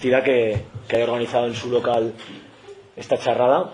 Tira que haya organizado en su local esta charrada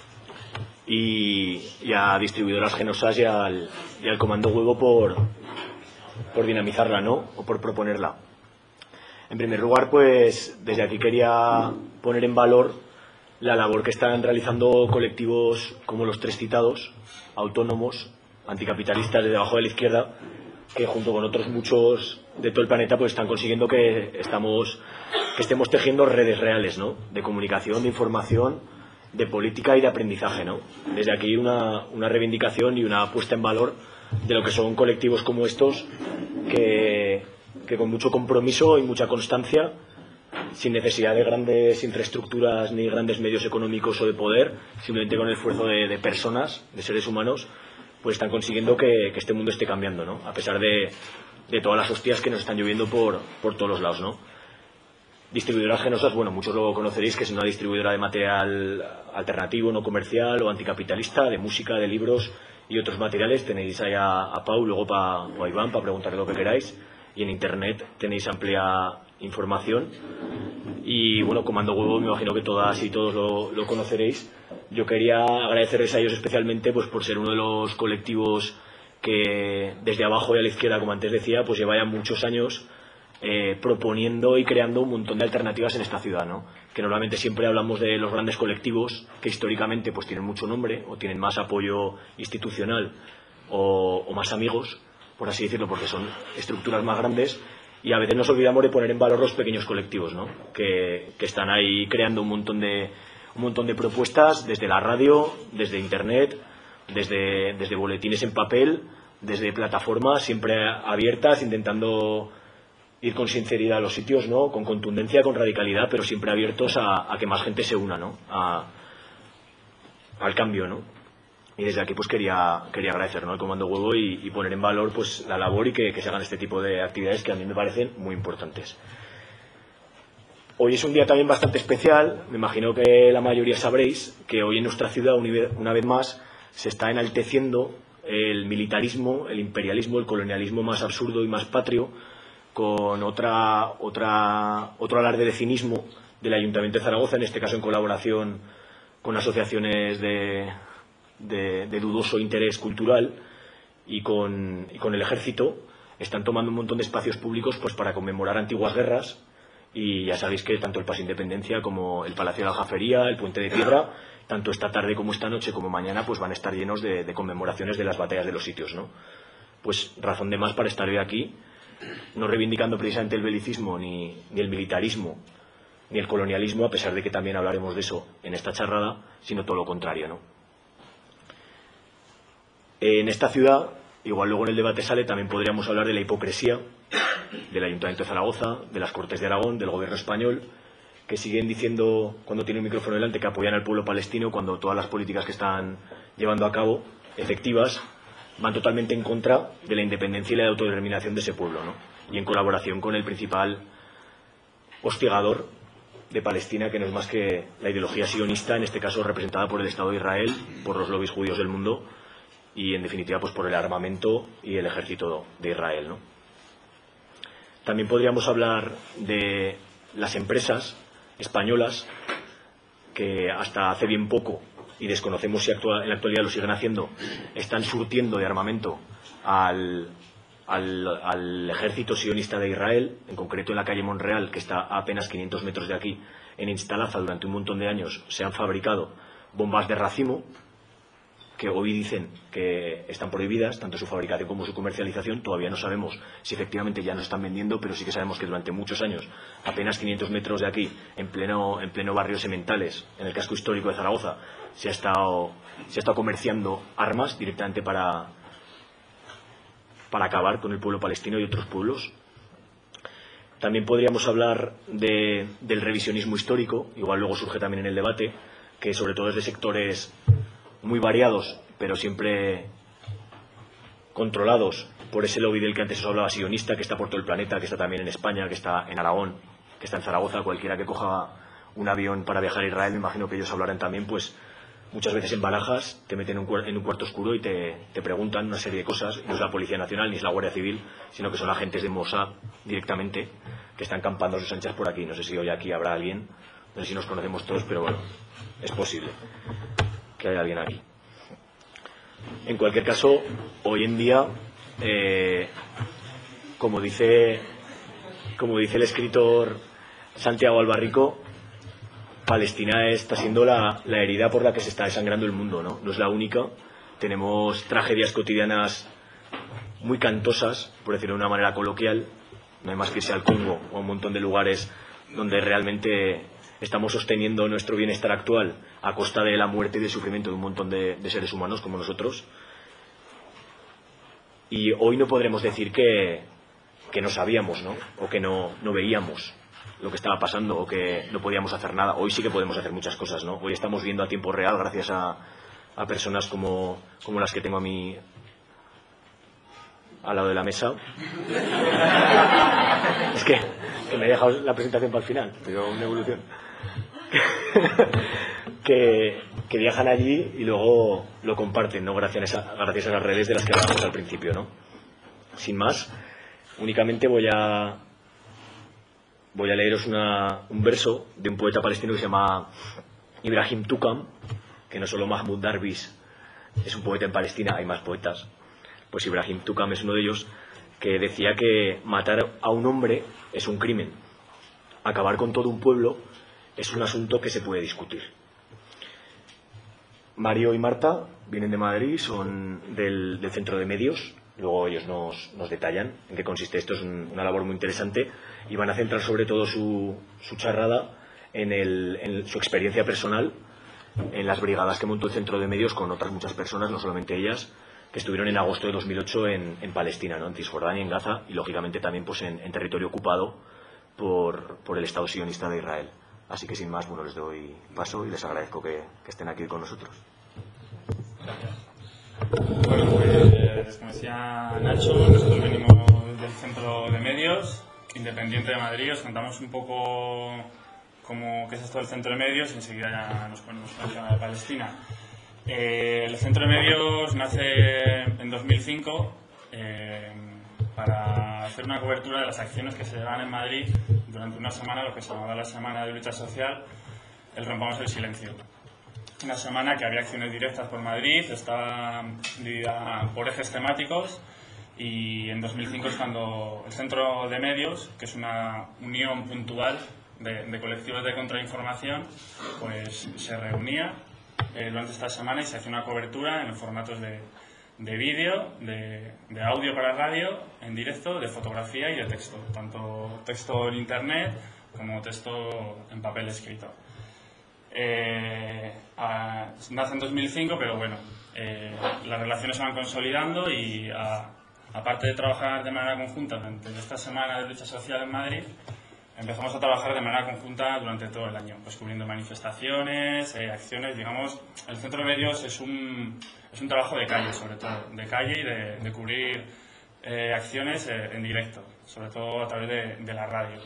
y a Distribuidoras Genosas y al Comando Huevo por dinamizarla, ¿no? O por proponerla. En primer lugar, pues desde aquí quería poner en valor la labor que están realizando colectivos como los tres citados, autónomos, anticapitalistas de debajo de la izquierda, que junto con otros muchos de todo el planeta pues están consiguiendo que estemos tejiendo redes reales, ¿no? De comunicación, de información, de política y de aprendizaje, ¿no? Desde aquí una reivindicación y una puesta en valor de lo que son colectivos como estos que con mucho compromiso y mucha constancia, sin necesidad de grandes infraestructuras ni grandes medios económicos o de poder, simplemente con el esfuerzo de personas, de seres humanos, pues están consiguiendo que este mundo esté cambiando, ¿no? A pesar de todas las hostias que nos están lloviendo por todos los lados, ¿no? Distribuidoras Genosas, bueno, muchos lo conoceréis, que es una distribuidora de material alternativo, no comercial o anticapitalista, de música, de libros y otros materiales. Tenéis ahí a Pau, luego o a Iván para preguntarle lo que queráis. Y en internet tenéis amplia información. Y bueno, Comando Huevo, me imagino que todas y todos lo conoceréis. Yo quería agradecerles a ellos especialmente pues por ser uno de los colectivos que desde abajo y a la izquierda, como antes decía, pues lleva ya muchos años proponiendo y creando un montón de alternativas en esta ciudad, ¿no? Que normalmente siempre hablamos de los grandes colectivos que históricamente pues tienen mucho nombre o tienen más apoyo institucional o más amigos, por así decirlo, porque son estructuras más grandes, y a veces nos olvidamos de poner en valor los pequeños colectivos, ¿no? Que están ahí creando un montón de propuestas desde la radio, desde internet, desde boletines en papel, desde plataformas siempre abiertas, intentando ir con sinceridad a los sitios, ¿no? Con contundencia, con radicalidad, pero siempre abiertos a que más gente se una, ¿no? Al cambio, ¿no? Y desde aquí pues quería agradecer, ¿no? Al Comando Huevo y poner en valor pues la labor y que se hagan este tipo de actividades que a mí me parecen muy importantes. Hoy es un día también bastante especial. Me imagino que la mayoría sabréis que hoy en nuestra ciudad una vez más se está enalteciendo el militarismo, el imperialismo, el colonialismo más absurdo y más patrio, con otro alarde de cinismo del Ayuntamiento de Zaragoza, en este caso en colaboración con asociaciones de dudoso interés cultural y con el Ejército. Están tomando un montón de espacios públicos pues para conmemorar antiguas guerras, y ya sabéis que tanto el Paso Independencia como el Palacio de la Aljafería, el Puente de Piedra, tanto esta tarde como esta noche como mañana pues van a estar llenos de conmemoraciones de las batallas de los sitios, ¿no? Pues razón de más para estar hoy aquí, no reivindicando precisamente el belicismo ni el militarismo ni el colonialismo, a pesar de que también hablaremos de eso en esta charrada, sino todo lo contrario, ¿no? En esta ciudad, igual luego en el debate sale, también podríamos hablar de la hipocresía del Ayuntamiento de Zaragoza, de las Cortes de Aragón, del Gobierno español, que siguen diciendo cuando tienen un micrófono delante que apoyan al pueblo palestino, cuando todas las políticas que están llevando a cabo, efectivas, van totalmente en contra de la independencia y la autodeterminación de ese pueblo, ¿no? Y en colaboración con el principal hostigador de Palestina, que no es más que la ideología sionista, en este caso representada por el Estado de Israel, por los lobbies judíos del mundo y, en definitiva, pues por el armamento y el ejército de Israel, ¿no? También podríamos hablar de las empresas españolas que hasta hace bien poco, y desconocemos si en la actualidad lo siguen haciendo, están surtiendo de armamento al ejército sionista de Israel, en concreto en la calle Monreal, que está a apenas 500 metros de aquí. En Instalaza, durante un montón de años se han fabricado bombas de racimo, que hoy dicen que están prohibidas, tanto su fabricación como su comercialización. Todavía no sabemos si efectivamente ya no están vendiendo, pero sí que sabemos que durante muchos años, apenas 500 metros de aquí, en pleno barrio Sementales, en el casco histórico de Zaragoza, se ha estado comerciando armas directamente para acabar con el pueblo palestino y otros pueblos. También podríamos hablar del revisionismo histórico, igual luego surge también en el debate, que sobre todo es de sectores muy variados, pero siempre controlados por ese lobby del que antes os hablaba, sionista, que está por todo el planeta, que está también en España, que está en Aragón, que está en Zaragoza. Cualquiera que coja un avión para viajar a Israel, me imagino que ellos hablarán también, pues muchas veces en Barajas te meten en un cuarto oscuro y te preguntan una serie de cosas. No es la Policía Nacional ni es la Guardia Civil, sino que son agentes de Mossad directamente, que están campando a sus anchas por aquí. No sé si hoy aquí habrá alguien, no sé si nos conocemos todos, pero bueno, es posible que haya alguien aquí. En cualquier caso, hoy en día, como dice el escritor Santiago Albarrico, Palestina está siendo la herida por la que se está desangrando el mundo, ¿no? No es la única. Tenemos tragedias cotidianas muy cantosas, por decirlo de una manera coloquial. No hay más que irse al Congo o a un montón de lugares donde realmente estamos sosteniendo nuestro bienestar actual a costa de la muerte y del sufrimiento de un montón de seres humanos como nosotros. Y hoy no podremos decir que no sabíamos, ¿no? O que no veíamos lo que estaba pasando, o que no podíamos hacer nada. Hoy sí que podemos hacer muchas cosas, ¿no? Hoy estamos viendo a tiempo real, gracias a personas como las que tengo a mí al lado de la mesa. Es que me he dejado la presentación para el final, pero una evolución. que viajan allí y luego lo comparten, ¿no? Gracias a las redes de las que hablábamos al principio, ¿no? Sin más, únicamente voy a leeros un verso de un poeta palestino que se llama Ibrahim Tukam, que no solo Mahmoud Darwish es un poeta en Palestina, hay más poetas. Pues Ibrahim Tukam es uno de ellos, que decía que matar a un hombre es un crimen, acabar con todo un pueblo es un asunto que se puede discutir. Mario y Marta vienen de Madrid, son del Centro de Medios. Luego ellos nos detallan en qué consiste esto. Es una labor muy interesante y van a centrar sobre todo su charrada en su experiencia personal en las brigadas que montó el Centro de Medios con otras muchas personas, no solamente ellas, que estuvieron en agosto de 2008 en Palestina, ¿no? En Cisjordania, en Gaza y lógicamente también pues en territorio ocupado por el Estado sionista de Israel. Así que sin más, bueno, les doy paso y les agradezco que estén aquí con nosotros. Bueno, pues como decía Nacho, nosotros venimos del Centro de Medios, Independiente de Madrid. Os contamos un poco qué es esto del Centro de Medios y enseguida ya nos ponemos con el tema de Palestina. El Centro de Medios nace en 2005 para hacer una cobertura de las acciones que se llevan en Madrid durante una semana, lo que se llamaba la Semana de Lucha Social, el Rompamos el Silencio. Una semana que había acciones directas por Madrid, estaba dividida por ejes temáticos, y en 2005 es cuando el Centro de Medios, que es una unión puntual de colectivos de contrainformación, pues se reunía durante esta semana y se hacía una cobertura en los formatos de vídeo, de audio para radio, en directo, de fotografía y de texto, tanto texto en internet como texto en papel escrito. Nace en 2005, pero bueno, las relaciones se van consolidando y aparte de trabajar de manera conjunta durante esta semana de lucha social en Madrid, empezamos a trabajar de manera conjunta durante todo el año, pues cubriendo manifestaciones, acciones, digamos. El Centro de Medios es un trabajo de calle, sobre todo, de calle y de cubrir acciones en directo, sobre todo a través de la radio.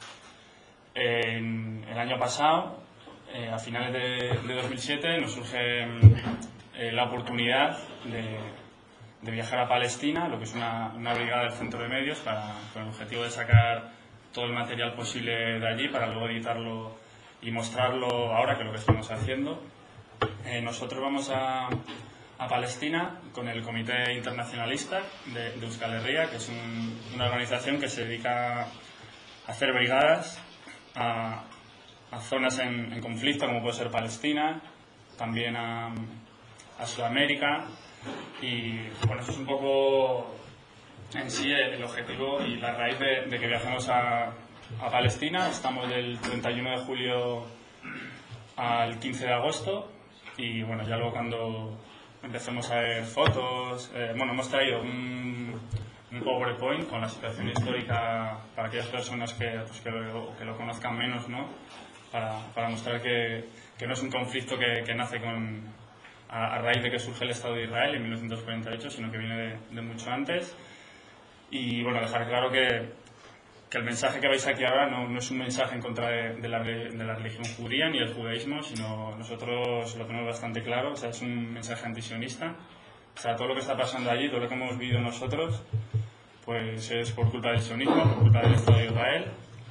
El año pasado, a finales de 2007, nos surge la oportunidad de viajar a Palestina, lo que es una brigada del Centro de Medios, con el objetivo de sacar todo el material posible de allí para luego editarlo y mostrarlo ahora, que es lo que estamos haciendo. Nosotros vamos a Palestina con el Comité Internacionalista de Euskal Herria, que es una organización que se dedica a hacer brigadas a zonas en conflicto, como puede ser Palestina, también a Sudamérica. Y bueno, eso es un poco en sí el objetivo y la raíz de que viajemos a Palestina. Estamos del 31 de julio al 15 de agosto y bueno, ya luego cuando empecemos a ver fotos, bueno, hemos traído un PowerPoint con la situación histórica para aquellas personas que lo conozcan menos, ¿no? Para mostrar que no es un conflicto que nace a raíz de que surge el Estado de Israel en 1948, sino que viene de mucho antes. Y bueno, dejar claro que el mensaje que veis aquí ahora no es un mensaje en contra de la religión judía ni del judaísmo, sino nosotros lo tenemos bastante claro. O sea, es un mensaje antisionista. O sea, todo lo que está pasando allí, todo lo que hemos vivido nosotros, pues es por culpa del sionismo, por culpa del Estado de Israel.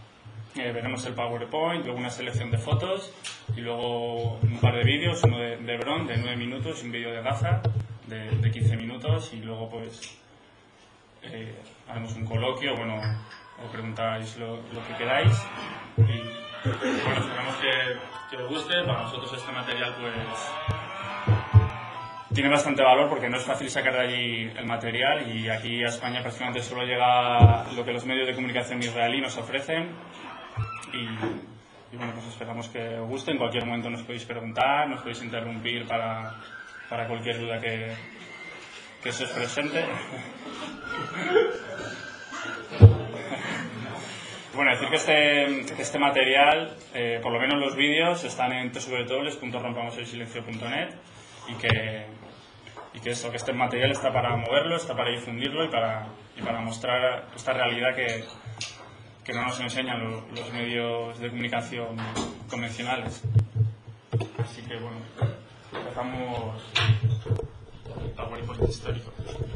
veremos el PowerPoint, luego una selección de fotos y luego un par de vídeos, uno de Bron de 9 minutos y un vídeo de Gaza de 15 minutos y luego pues haremos un coloquio, bueno, o preguntáis lo que queráis y bueno, esperamos que os guste. Para nosotros este material pues tiene bastante valor porque no es fácil sacar de allí el material y aquí a España prácticamente solo llega lo que los medios de comunicación israelí nos ofrecen y bueno, pues esperamos que os guste. En cualquier momento nos podéis preguntar, nos podéis interrumpir para cualquier duda que se os presente. Bueno, decir que este material, por lo menos los vídeos, están en www.rompamoselsilencio.net y que este material está para moverlo, está para difundirlo y para mostrar esta realidad que no nos enseñan los medios de comunicación convencionales. Así que bueno, empezamos el PowerPoint histórico.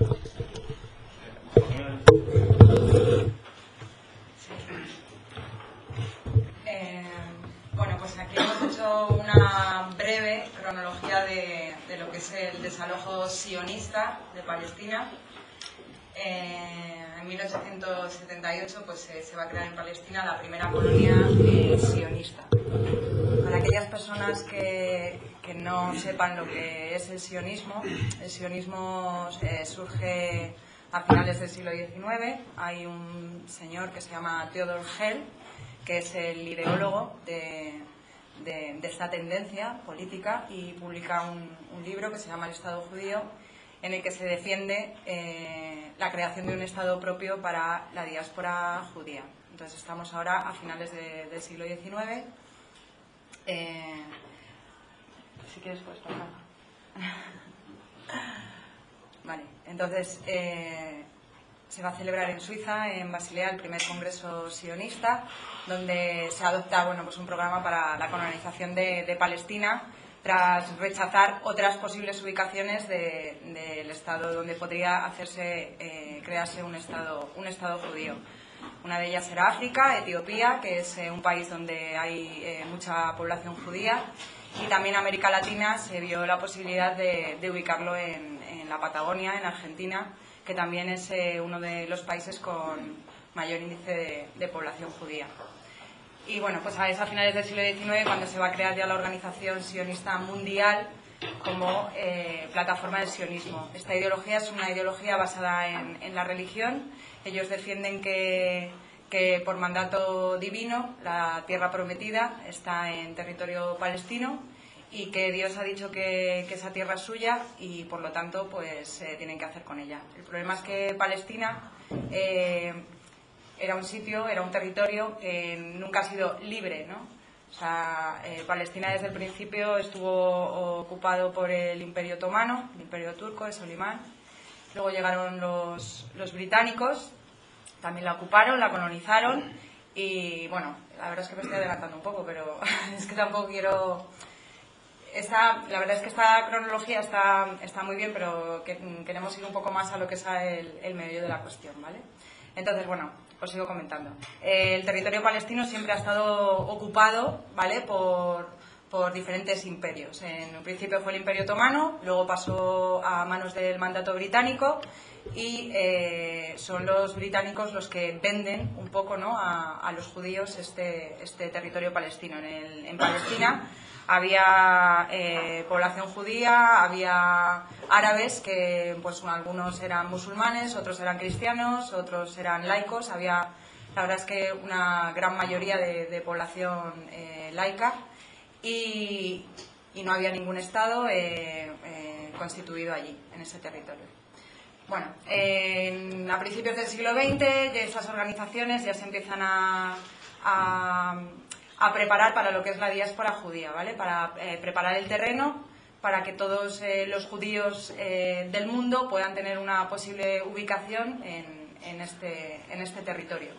Bueno, pues aquí hemos hecho una breve cronología de lo que es el desalojo sionista de Palestina. En 1878 pues, se va a crear en Palestina la primera colonia sionista. Para aquellas personas que no sepan lo que es el sionismo surge a finales del siglo XIX. Hay un señor que se llama Theodor Herzl, que es el ideólogo de esta tendencia política y publica un libro que se llama El Estado Judío, en el que se defiende la creación de un Estado propio para la diáspora judía. Entonces estamos ahora a finales del siglo XIX. Si quieres puedes pasar. Vale, entonces se va a celebrar en Suiza, en Basilea, el primer congreso sionista, donde se adopta pues un programa para la colonización de Palestina, tras rechazar otras posibles ubicaciones del Estado donde podría crearse un Estado judío. Una de ellas era África, Etiopía, que es un país donde hay mucha población judía, y también América Latina se vio la posibilidad de ubicarlo en la Patagonia, en Argentina, que también es uno de los países con mayor índice de población judía. Y bueno, pues es a finales del siglo XIX cuando se va a crear ya la Organización Sionista Mundial como plataforma del sionismo. Esta ideología es una ideología basada en la religión. Ellos defienden que por mandato divino la tierra prometida está en territorio palestino y que Dios ha dicho que esa tierra es suya y por lo tanto pues tienen que hacer con ella. El problema es que Palestina era un sitio, era un territorio que nunca ha sido libre, ¿no? O sea, Palestina desde el principio estuvo ocupado por el Imperio Otomano, el Imperio Turco de Solimán. Luego llegaron los británicos, también la ocuparon, la colonizaron y bueno, la verdad es que me estoy adelantando un poco, pero es que tampoco quiero... La verdad es que esta cronología está muy bien, pero queremos ir un poco más a lo que es el meollo de la cuestión, ¿vale? Entonces, bueno, os sigo comentando. El territorio palestino siempre ha estado ocupado, ¿vale?, por diferentes imperios. En un principio fue el Imperio Otomano, luego pasó a manos del mandato británico y son los británicos los que venden un poco, ¿no?, a los judíos este territorio palestino. En Palestina había población judía, había árabes que pues algunos eran musulmanes, otros eran cristianos, otros eran laicos. Había, la verdad es que una gran mayoría de población laica y no había ningún estado constituido allí, en ese territorio. Bueno, a principios del siglo XX esas organizaciones ya se empiezan a preparar para lo que es la diáspora judía, ¿vale? Para preparar el terreno para que todos los judíos del mundo puedan tener una posible ubicación en este territorio.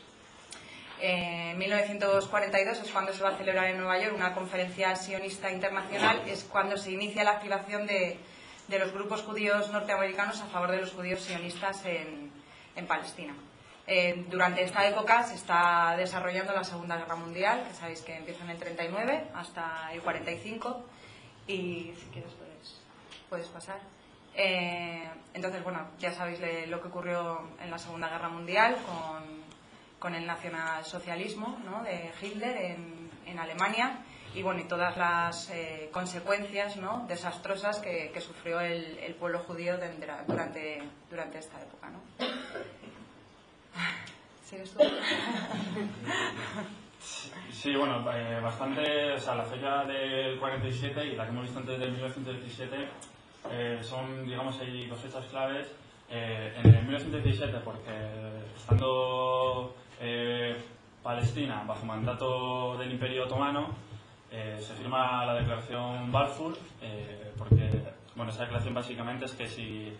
En 1942 es cuando se va a celebrar en Nueva York una conferencia sionista internacional, es cuando se inicia la activación de los grupos judíos norteamericanos a favor de los judíos sionistas en Palestina. Durante esta época se está desarrollando la Segunda Guerra Mundial, que sabéis que empieza en el 39 hasta el 45, y si quieres puedes pasar. Entonces, bueno, ya sabéis lo que ocurrió en la Segunda Guerra Mundial con el nacionalsocialismo, ¿no?, de Hitler en Alemania, y bueno, y todas las consecuencias, ¿no?, desastrosas que sufrió el pueblo judío durante esta época, ¿no? ¿Sigues tú? Sí, bueno, bastante, o sea, la fecha del 47 y la que hemos visto antes del 1917 son, digamos, hay dos fechas claves. En el 1917, porque estando Palestina bajo mandato del Imperio Otomano, se firma la declaración Balfour, porque, bueno, esa declaración básicamente es que si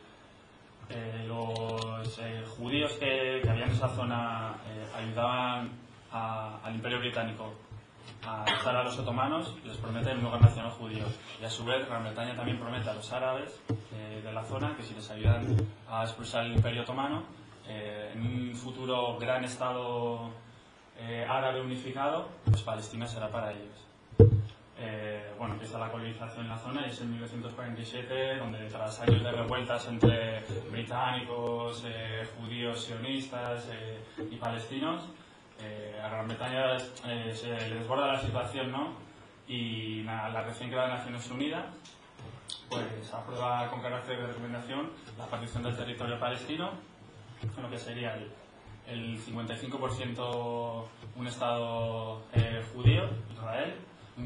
los judíos que había en esa zona ayudaban al Imperio Británico a echar a los otomanos, les prometen un lugar nacional judío. Y a su vez, Gran Bretaña también promete a los árabes de la zona que si les ayudan a expulsar el Imperio Otomano, en un futuro gran Estado árabe unificado, pues Palestina será para ellos. Bueno, empieza la colonización en la zona y es en 1947 donde, tras años de revueltas entre británicos, judíos, sionistas y palestinos, a Gran Bretaña se le desborda la situación, ¿no? Y la recién creada Naciones Unidas pues aprueba con carácter de recomendación la partición del territorio palestino, en lo que sería el 55% un Estado judío, Israel, un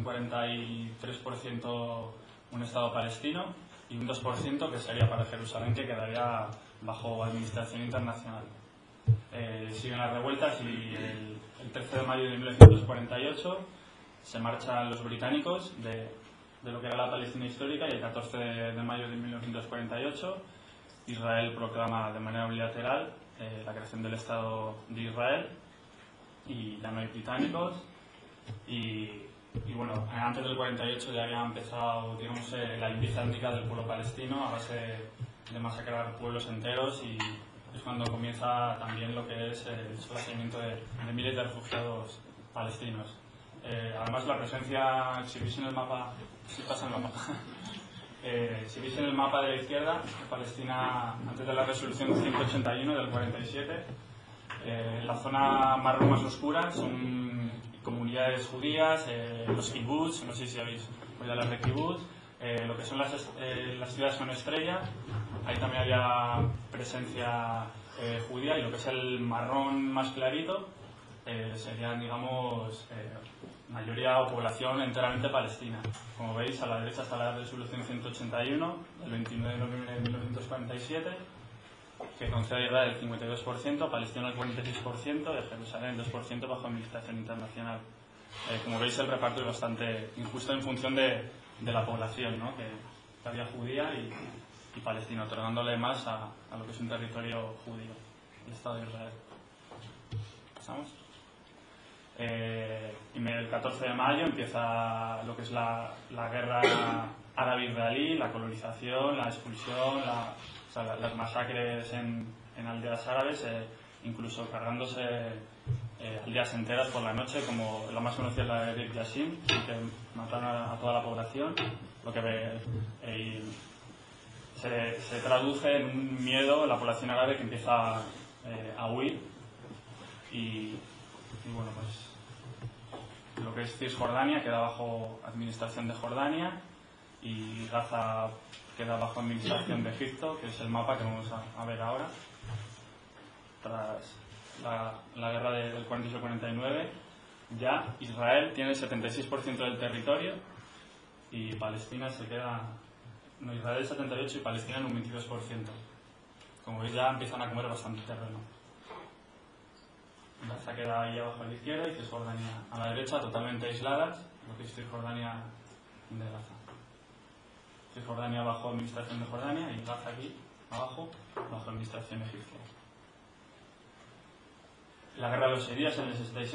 43% un Estado palestino y un 2% que sería para Jerusalén, que quedaría bajo administración internacional. Siguen las revueltas y el 13 de mayo de 1948 se marchan los británicos de lo que era la Palestina histórica, y el 14 de mayo de 1948 Israel proclama de manera unilateral la creación del Estado de Israel, y ya no hay británicos. Y bueno, antes del 48 ya había empezado, digamos, la limpieza étnica del pueblo palestino a base de masacrar pueblos enteros, y es cuando comienza también lo que es el sometimiento de miles de refugiados palestinos. Además, la presencia, si veis en el mapa, si pasa el mapa, si veis en el mapa de la izquierda, Palestina, antes de la resolución 181 del 47, la zona marrón más oscura son comunidades judías, los kibbutz, no sé si habéis oído hablar de kibbutz, lo que son las ciudades con estrella, ahí también había presencia judía, y lo que es el marrón más clarito serían, digamos, mayoría o población enteramente palestina. Como veis, a la derecha está la resolución 181 del 29 de noviembre de 1947, que concede a Israel el 52%, a Palestina el 46% y a Jerusalén el 2% bajo administración internacional. Como veis, el reparto es bastante injusto en función de la población, ¿no?, que había judía y palestina, otorgándole más a lo que es un territorio judío, el Estado de Israel. ¿Pasamos? Y el 14 de mayo empieza lo que es la guerra árabe-israelí, la colonización, la expulsión, las masacres en aldeas árabes, incluso cargándose aldeas enteras por la noche, como la más conocida es la de Deir Yassin, que mataron a toda la población, lo que se traduce en un miedo en la población árabe que empieza a huir. Y bueno, pues lo que es Cisjordania queda bajo administración de Jordania, y Gaza queda bajo administración de Egipto, que es el mapa que vamos a ver ahora. Tras la guerra del 48-49, ya Israel tiene el 76% del territorio y Palestina se queda... No, Israel el 78% y Palestina en un 22%. Como veis, ya empiezan a comer bastante terreno. Gaza queda ahí abajo a la izquierda y Cisjordania a la derecha, totalmente aisladas, lo que es Cisjordania de Gaza. Cisjordania bajo administración de Jordania y Gaza aquí abajo bajo administración egipcia. La guerra de los 6 días en el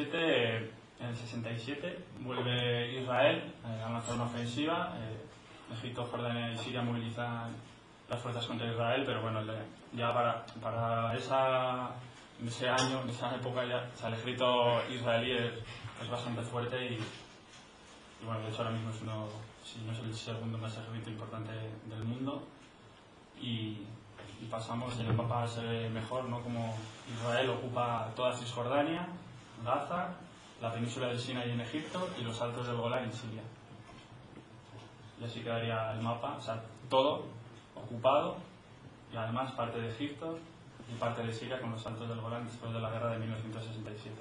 67 vuelve Israel a lanzar una ofensiva. Egipto, Jordania y Siria movilizan las fuerzas contra Israel, pero bueno, ya para esa en ese año, en esa época ya, o sea, el ejército israelí es bastante fuerte y bueno, de hecho ahora mismo es uno, si no es el segundo más ejército importante del mundo y pasamos en el mapa a ser mejor, ¿no? Como Israel ocupa toda Cisjordania, Gaza, la península del Sinaí en Egipto y los altos del Golán en Siria. Y así quedaría el mapa, o sea, todo ocupado y además parte de Egipto y parte de Siria con los altos del Golán después de la guerra de 1967.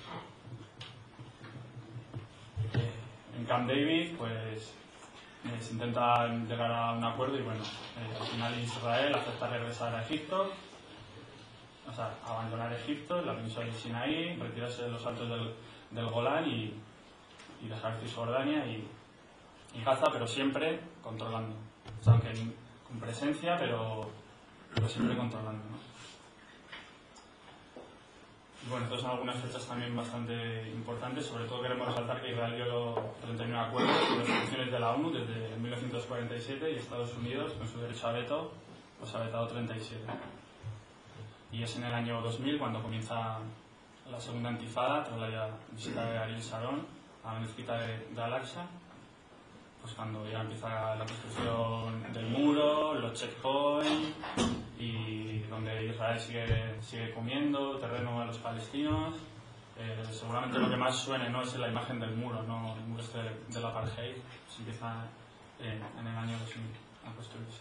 En Camp David, pues se intenta llegar a un acuerdo y bueno, al final Israel acepta regresar a Egipto, o sea, abandonar Egipto, la península del Sinaí, retirarse de los altos del Golán y dejar Cisjordania y Gaza, pero siempre controlando. O sea, aunque con presencia, pero siempre controlando, ¿no? Y bueno, estas son algunas fechas también bastante importantes. Sobre todo queremos resaltar que Israel dio 39 acuerdos y resoluciones de la ONU desde 1947 y Estados Unidos, con su derecho a veto, pues ha vetado 37. Y es en el año 2000 cuando comienza la segunda intifada, tras la visita de Ariel Sharon a la mezquita de Al-Aqsa, pues cuando ya empieza la construcción del muro, los checkpoints y donde Israel sigue comiendo terreno a los palestinos. Seguramente lo que más suene no es la imagen del muro, no el muro este del apartheid, se empieza en el año 2000 a construirse.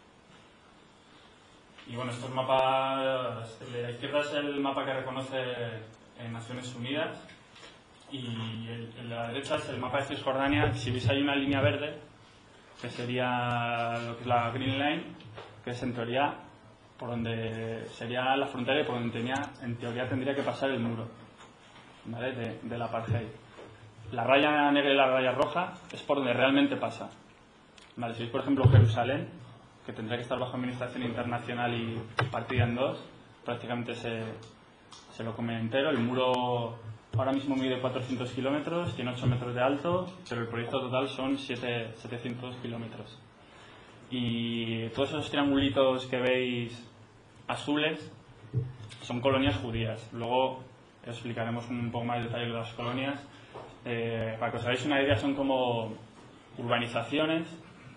Y bueno, estos mapas, el de la izquierda es el mapa que reconoce Naciones Unidas y el de la derecha es el mapa de Cisjordania. Si veis hay una línea verde, que sería lo que es la Green Line, que es en teoría por donde sería la frontera y por donde en teoría tendría que pasar el muro, ¿vale? del apartheid. La raya negra y la raya roja es por donde realmente pasa, ¿vale? Si veis por ejemplo Jerusalén, que tendría que estar bajo administración internacional y partida en dos, prácticamente se lo come entero. El muro ahora mismo mide 400 kilómetros, tiene 8 metros de alto, pero el proyecto total son 700 kilómetros. Y todos esos triangulitos que veis azules son colonias judías. Luego os explicaremos un poco más de detalle de las colonias. Para que os hagáis una idea, son como urbanizaciones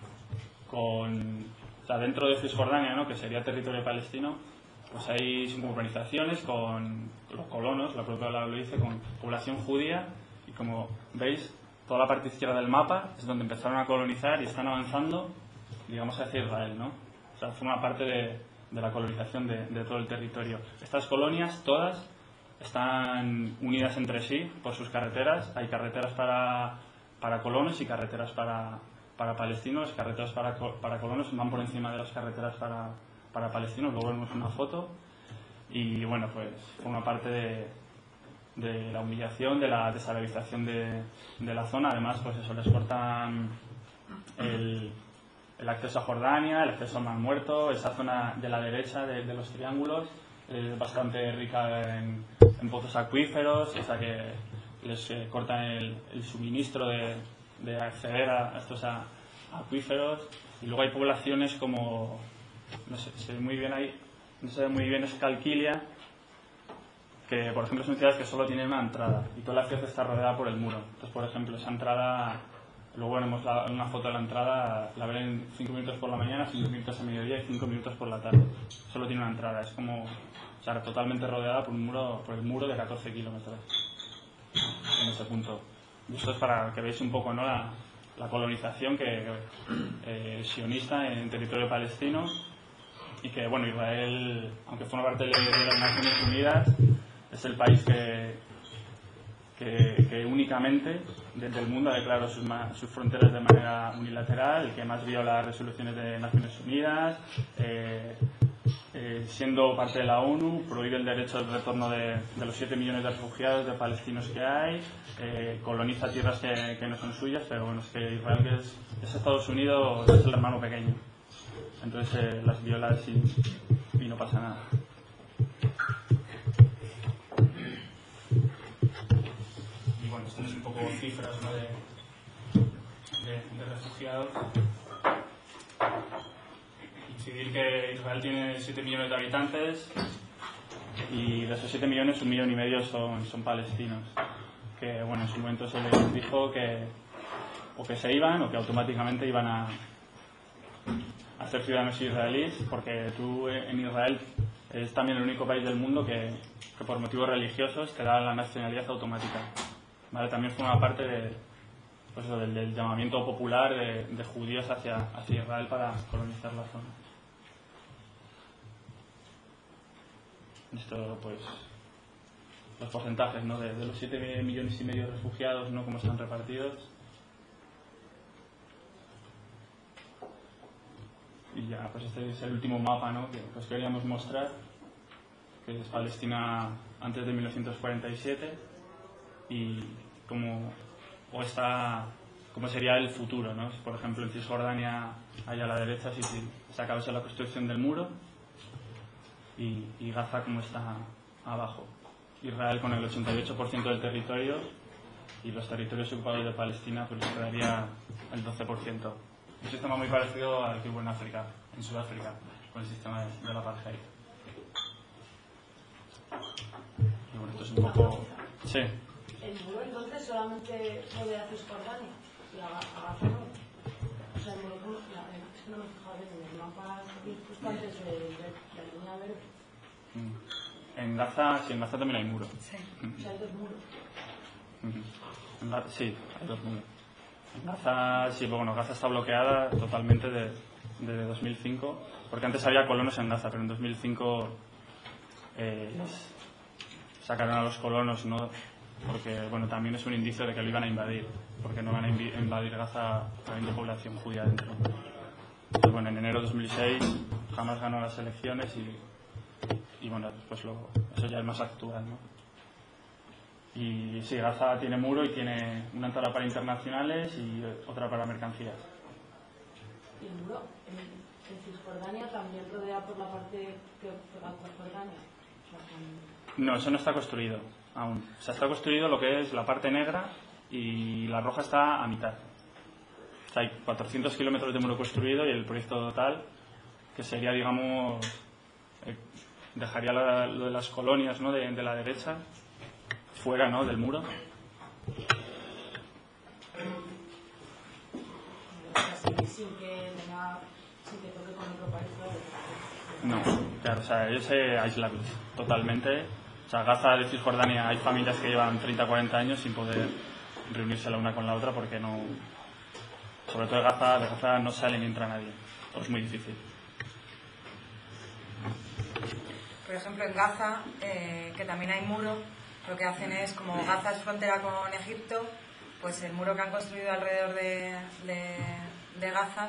o sea, dentro de Cisjordania, ¿no? Que sería territorio palestino, pues hay 5 urbanizaciones con los colonos, la propia palabra lo dice, con población judía, y como veis, toda la parte izquierda del mapa es donde empezaron a colonizar y están avanzando, digamos, hacia Israel, ¿no? O sea, forma parte de la colonización de todo el territorio. Estas colonias, todas, están unidas entre sí por sus carreteras. Hay carreteras para colonos y carreteras para palestinos. Las carreteras para colonos van por encima de las carreteras para palestinos. Luego vemos una foto. Y bueno, pues forma parte de la humillación, de la desarabización de la zona. Además, pues eso, les cortan el acceso a Jordania, el acceso al Mar Muerto. Esa zona de la derecha de los triángulos es bastante rica en pozos acuíferos, o sea que les cortan el suministro de acceder a estos acuíferos. Y luego hay poblaciones como, no se ve muy bien es Calquilia, que por ejemplo son ciudades que solo tienen una entrada y toda la ciudad está rodeada por el muro. Entonces, por ejemplo, esa entrada, luego veremos una foto de la entrada, la ven 5 minutos por la mañana, 5 minutos a mediodía y 5 minutos por la tarde. Solo tiene una entrada, es como, o sea, totalmente rodeada por el muro de 14 kilómetros en este punto. Y esto es para que veáis un poco, ¿no?, la colonización sionista en territorio palestino, y que, bueno, Israel, aunque forma parte de las Naciones Unidas, es el país que únicamente desde el mundo ha declarado sus fronteras de manera unilateral, el que más viola las resoluciones de Naciones Unidas, siendo parte de la ONU, prohíbe el derecho al retorno de los 7 millones de refugiados de palestinos que hay, coloniza tierras que no son suyas, pero bueno, es que Israel, que es Estados Unidos, es el hermano pequeño. Entonces las viola y no pasa nada. Y bueno, esto es un poco cifras, ¿no?, de refugiados. Incidir que Israel tiene 7 millones de habitantes, y de esos 7 millones, 1,5 millones son palestinos, que bueno, en su momento se les dijo que o que se iban o que automáticamente iban a ser ciudadanos israelíes, porque tú en Israel es también el único país del mundo que por motivos religiosos te da la nacionalidad automática, ¿vale? También forma parte pues eso, del llamamiento popular de judíos hacia Israel para colonizar la zona. Esto, pues, los porcentajes, ¿no? de los 7,5 millones de refugiados, ¿no? Cómo están repartidos. Y ya, pues este es el último mapa, ¿no? Que os queríamos mostrar, que es Palestina antes de 1947 y cómo sería el futuro, ¿no? Por ejemplo, en Cisjordania, allá a la derecha, si se acabase la construcción del muro, y Gaza como está abajo. Israel con el 88% del territorio y los territorios ocupados de Palestina pues les quedaría el 12%. Un sistema muy parecido al que hubo en África, en Sudáfrica, con el sistema de la apartheid. Y bueno, esto es un poco... Sí. El muro entonces solamente rodea Cisjordania y a Gaza no. O sea, el muro, es que no me he fijado bien en el mapa justo antes de la línea verde. En Gaza, sí, en Gaza también hay muro. Sí. O sea, hay 2 muros. Sí, hay 2 muros. En Gaza, sí, bueno, Gaza está bloqueada totalmente desde 2005, porque antes había colonos en Gaza, pero en 2005 sacaron a los colonos, ¿no? Porque, bueno, también es un indicio de que lo iban a invadir, porque no van a invadir Gaza habiendo población judía dentro. Entonces, bueno, en enero de 2006 Hamas ganó las elecciones y bueno, después eso ya es más actual, ¿no? Y sí, Gaza tiene muro y tiene una entrada para internacionales y otra para mercancías. ¿Y el muro en Cisjordania también rodea por la parte que pega con Jordania? O sea, No, eso no está construido aún. O sea, está construido lo que es la parte negra y la roja está a mitad. O sea, hay 400 kilómetros de muro construido y el proyecto total, que sería, digamos, dejaría lo de las colonias, ¿no? de la derecha fuera, ¿no? del muro. sin que toque con otro país. No, claro, o sea, ellos se aislan totalmente. O sea, Gaza de Cisjordania hay familias que llevan 30 o 40 años sin poder reunirse la una con la otra porque no... Sobre todo de Gaza no sale ni entra nadie. Es muy difícil. Por ejemplo, en Gaza, que también hay muro, lo que hacen es, como Gaza es frontera con Egipto, pues el muro que han construido alrededor de Gaza,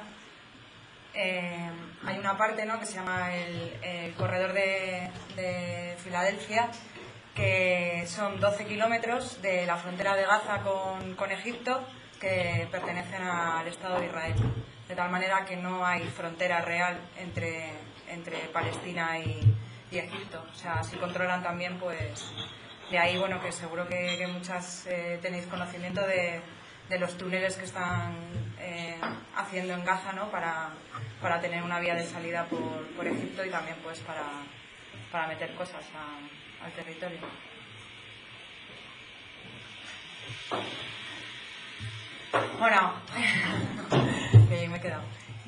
hay una parte, ¿no? que se llama el corredor de Filadelfia, que son 12 kilómetros de la frontera de Gaza con Egipto, que pertenecen al Estado de Israel. De tal manera que no hay frontera real entre Palestina y Egipto. O sea, si controlan también, pues... De ahí, bueno, que seguro que muchas tenéis conocimiento de los túneles que están haciendo en Gaza, ¿no? Para tener una vía de salida por Egipto y también pues para meter cosas al territorio. Bueno, que ahí me he quedado.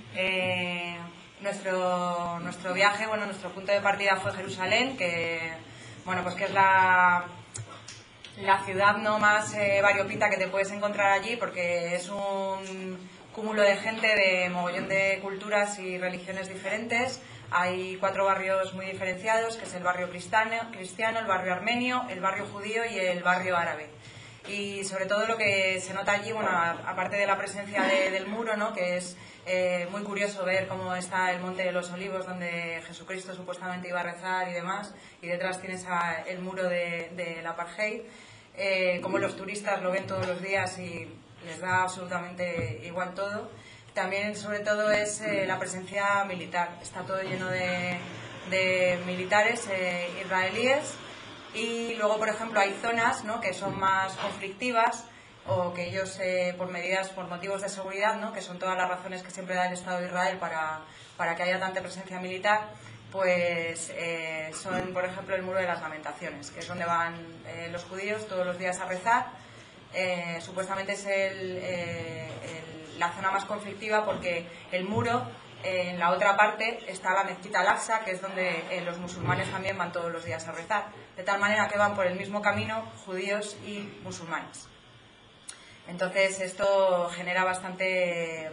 Nuestro viaje, bueno, nuestro punto de partida fue Jerusalén, que bueno, pues que es la ciudad no más variopinta que te puedes encontrar allí, porque es un cúmulo de gente de mogollón de culturas y religiones diferentes. Hay 4 barrios muy diferenciados, que es el barrio cristiano, el barrio armenio, el barrio judío y el barrio árabe. Y sobre todo lo que se nota allí, bueno, aparte de la presencia del muro, ¿no? que es muy curioso ver cómo está el Monte de los Olivos, donde Jesucristo supuestamente iba a rezar y demás, y detrás tienes el muro del apartheid, como los turistas lo ven todos los días y les da absolutamente igual todo. También, sobre todo, es la presencia militar. Está todo lleno de militares israelíes. Y luego, por ejemplo, hay zonas, ¿no? que son más conflictivas o que ellos, por motivos de seguridad, ¿no? que son todas las razones que siempre da el Estado de Israel para que haya tanta presencia militar, pues son, por ejemplo, el Muro de las Lamentaciones, que es donde van los judíos todos los días a rezar. Supuestamente es la zona más conflictiva porque el muro, en la otra parte está la mezquita Al-Aqsa, que es donde los musulmanes también van todos los días a rezar, de tal manera que van por el mismo camino judíos y musulmanes. Entonces esto genera bastante...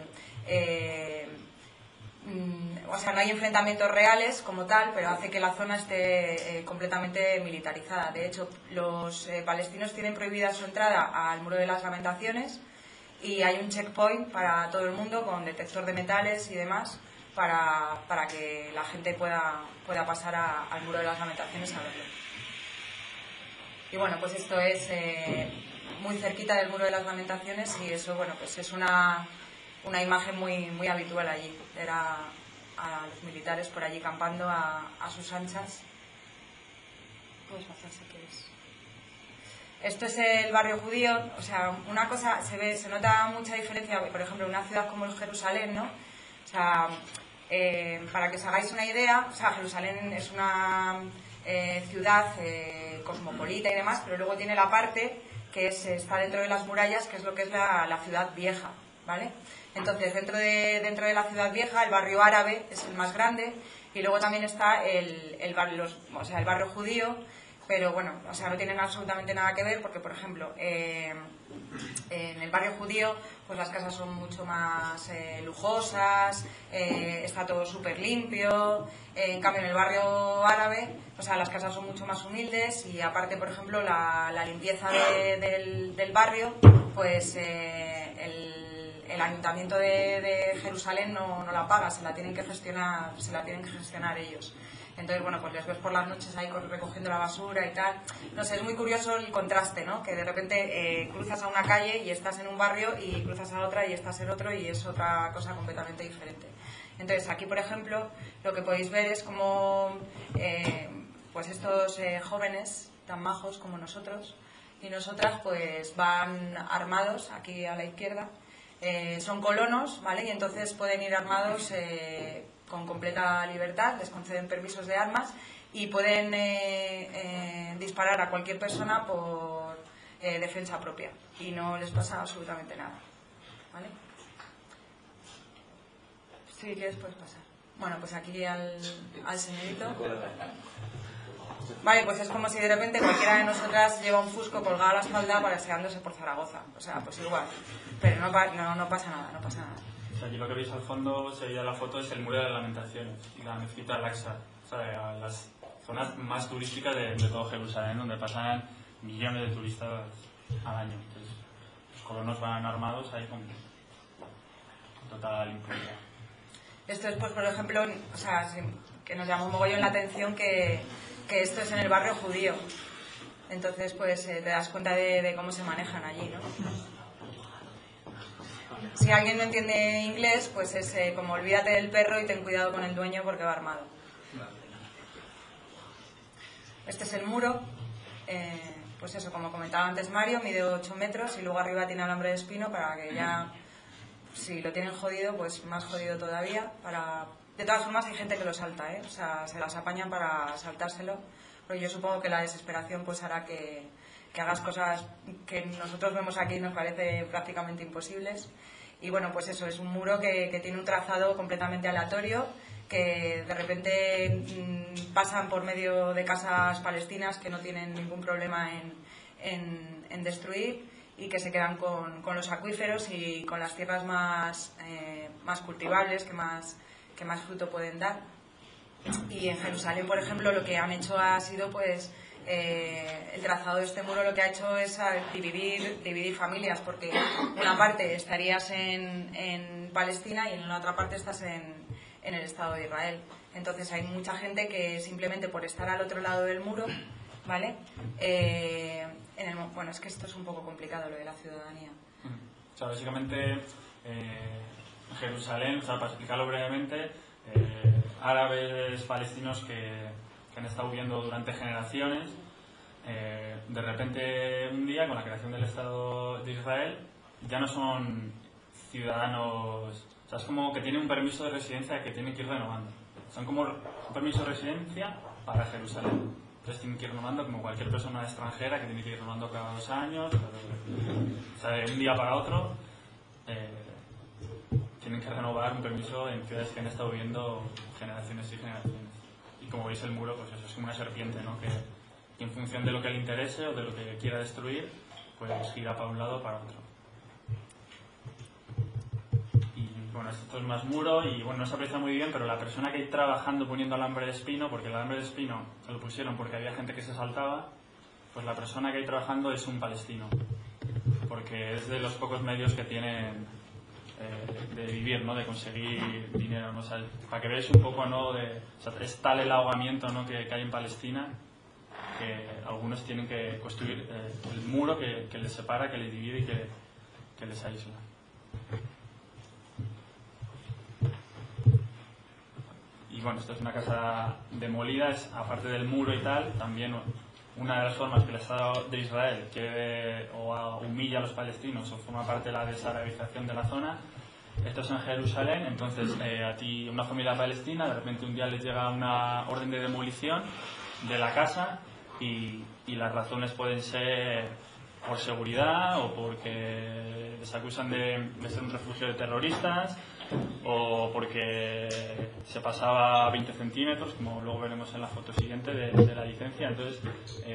o sea, no hay enfrentamientos reales como tal, pero hace que la zona esté completamente militarizada. De hecho, los palestinos tienen prohibida su entrada al Muro de las Lamentaciones y hay un checkpoint para todo el mundo con detector de metales y demás para que la gente pueda pasar al Muro de las Lamentaciones a verlo. Y bueno, pues esto es muy cerquita del Muro de las Lamentaciones y eso, bueno, pues es una imagen muy habitual allí. Era a los militares por allí campando a sus anchas. Puedes pasar si quieres. Esto es el barrio judío. O sea, una cosa, se nota mucha diferencia, por ejemplo, en una ciudad como Jerusalén, ¿no? O sea, para que os hagáis una idea, o sea, Jerusalén es una ciudad cosmopolita y demás, pero luego tiene la parte que está dentro de las murallas, que es lo que es la ciudad vieja, ¿vale? Entonces, dentro de la ciudad vieja, el barrio árabe es el más grande y luego también está el barrio judío, pero bueno, o sea, no tienen absolutamente nada que ver porque, por ejemplo, en el barrio judío, pues las casas son mucho más lujosas, está todo súper limpio. En cambio, en el barrio árabe, o sea, las casas son mucho más humildes y aparte, por ejemplo, la limpieza del barrio, pues el ayuntamiento de Jerusalén no la paga, se la tienen que gestionar ellos. Entonces, bueno, pues les ves por las noches ahí recogiendo la basura y tal. No sé, es muy curioso el contraste, ¿no? Que de repente cruzas a una calle y estás en un barrio y cruzas a otra y estás en otro y es otra cosa completamente diferente. Entonces, aquí, por ejemplo, lo que podéis ver es como pues estos jóvenes tan majos como nosotros y nosotras pues van armados aquí a la izquierda. Son colonos, ¿vale? Y entonces pueden ir armados con completa libertad, les conceden permisos de armas y pueden disparar a cualquier persona por defensa propia y no les pasa absolutamente nada, ¿vale? Si quieres puedes pasar. Bueno, pues aquí al señorito. Vale, pues es como si de repente cualquiera de nosotras lleva un fusco colgado a la espalda paseándose por Zaragoza. O sea, pues igual. Pero no pasa nada, no pasa nada. O sea, aquí lo que veis al fondo, se veía la foto, es el Muro de las Lamentaciones y la mezquita Al-Aqsa. O sea, las zonas más turísticas de todo Jerusalén, donde pasan millones de turistas al año. Entonces, los colonos van armados ahí con total impunidad. Esto es, pues, por ejemplo, o sea, que nos llamó mogollón la atención que esto es en el barrio judío. Entonces, pues te das cuenta de cómo se manejan allí, ¿no? Si alguien no entiende inglés, pues es como olvídate del perro y ten cuidado con el dueño porque va armado. Este es el muro. Pues eso, como comentaba antes Mario, mide 8 metros y luego arriba tiene alambre de espino para que ya, si lo tienen jodido, pues más jodido todavía. De todas formas hay gente que lo salta, o sea, se las apañan para saltárselo, pero yo supongo que la desesperación pues hará que hagas cosas que nosotros vemos aquí y nos parece prácticamente imposibles. Y bueno, pues eso, es un muro que tiene un trazado completamente aleatorio, que de repente pasan por medio de casas palestinas que no tienen ningún problema en destruir y que se quedan con los acuíferos y con las tierras más cultivables, que más fruto pueden dar. Y en Jerusalén, por ejemplo, lo que han hecho ha sido pues el trazado de este muro lo que ha hecho es dividir familias, porque en una parte estarías en Palestina y en la otra parte estás en el Estado de Israel. Entonces hay mucha gente que simplemente por estar al otro lado del muro, ¿vale? Bueno, es que esto es un poco complicado lo de la ciudadanía. O sea, básicamente Jerusalén, o sea, para explicarlo brevemente, árabes palestinos que han estado viviendo durante generaciones, de repente un día con la creación del Estado de Israel ya no son ciudadanos, o sea, es como que tienen un permiso de residencia que tienen que ir renovando. O son como un permiso de residencia para Jerusalén. Entonces tienen que ir renovando como cualquier persona extranjera que tiene que ir renovando cada 2 años, o sea, de un día para otro tienen que renovar un permiso en ciudades que han estado viviendo generaciones y generaciones. Y como veis el muro, pues eso es como una serpiente, ¿no? Que en función de lo que le interese o de lo que quiera destruir, pues gira para un lado o para otro. Bueno, esto es más muro y bueno, no se aprecia muy bien, pero la persona que hay trabajando poniendo alambre de espino, porque el alambre de espino se lo pusieron porque había gente que se saltaba, pues la persona que hay trabajando es un palestino, porque es de los pocos medios que tienen de vivir, ¿no? De conseguir dinero, ¿no? O sea, para que veáis un poco, ¿no? O sea, es tal el ahogamiento, ¿no? que hay en Palestina, que algunos tienen que construir el muro que les separa, que les divide y que les aísla. Y bueno, esto es una casa demolida, aparte del muro y tal, también una de las formas que el Estado de Israel quiere o humilla a los palestinos o forma parte de la desarabización de la zona. Esto es en Jerusalén, entonces a ti, una familia palestina, de repente un día les llega una orden de demolición de la casa y las razones pueden ser por seguridad o porque les acusan de ser un refugio de terroristas o porque se pasaba 20 centímetros, como luego veremos en la foto siguiente de la licencia. Entonces,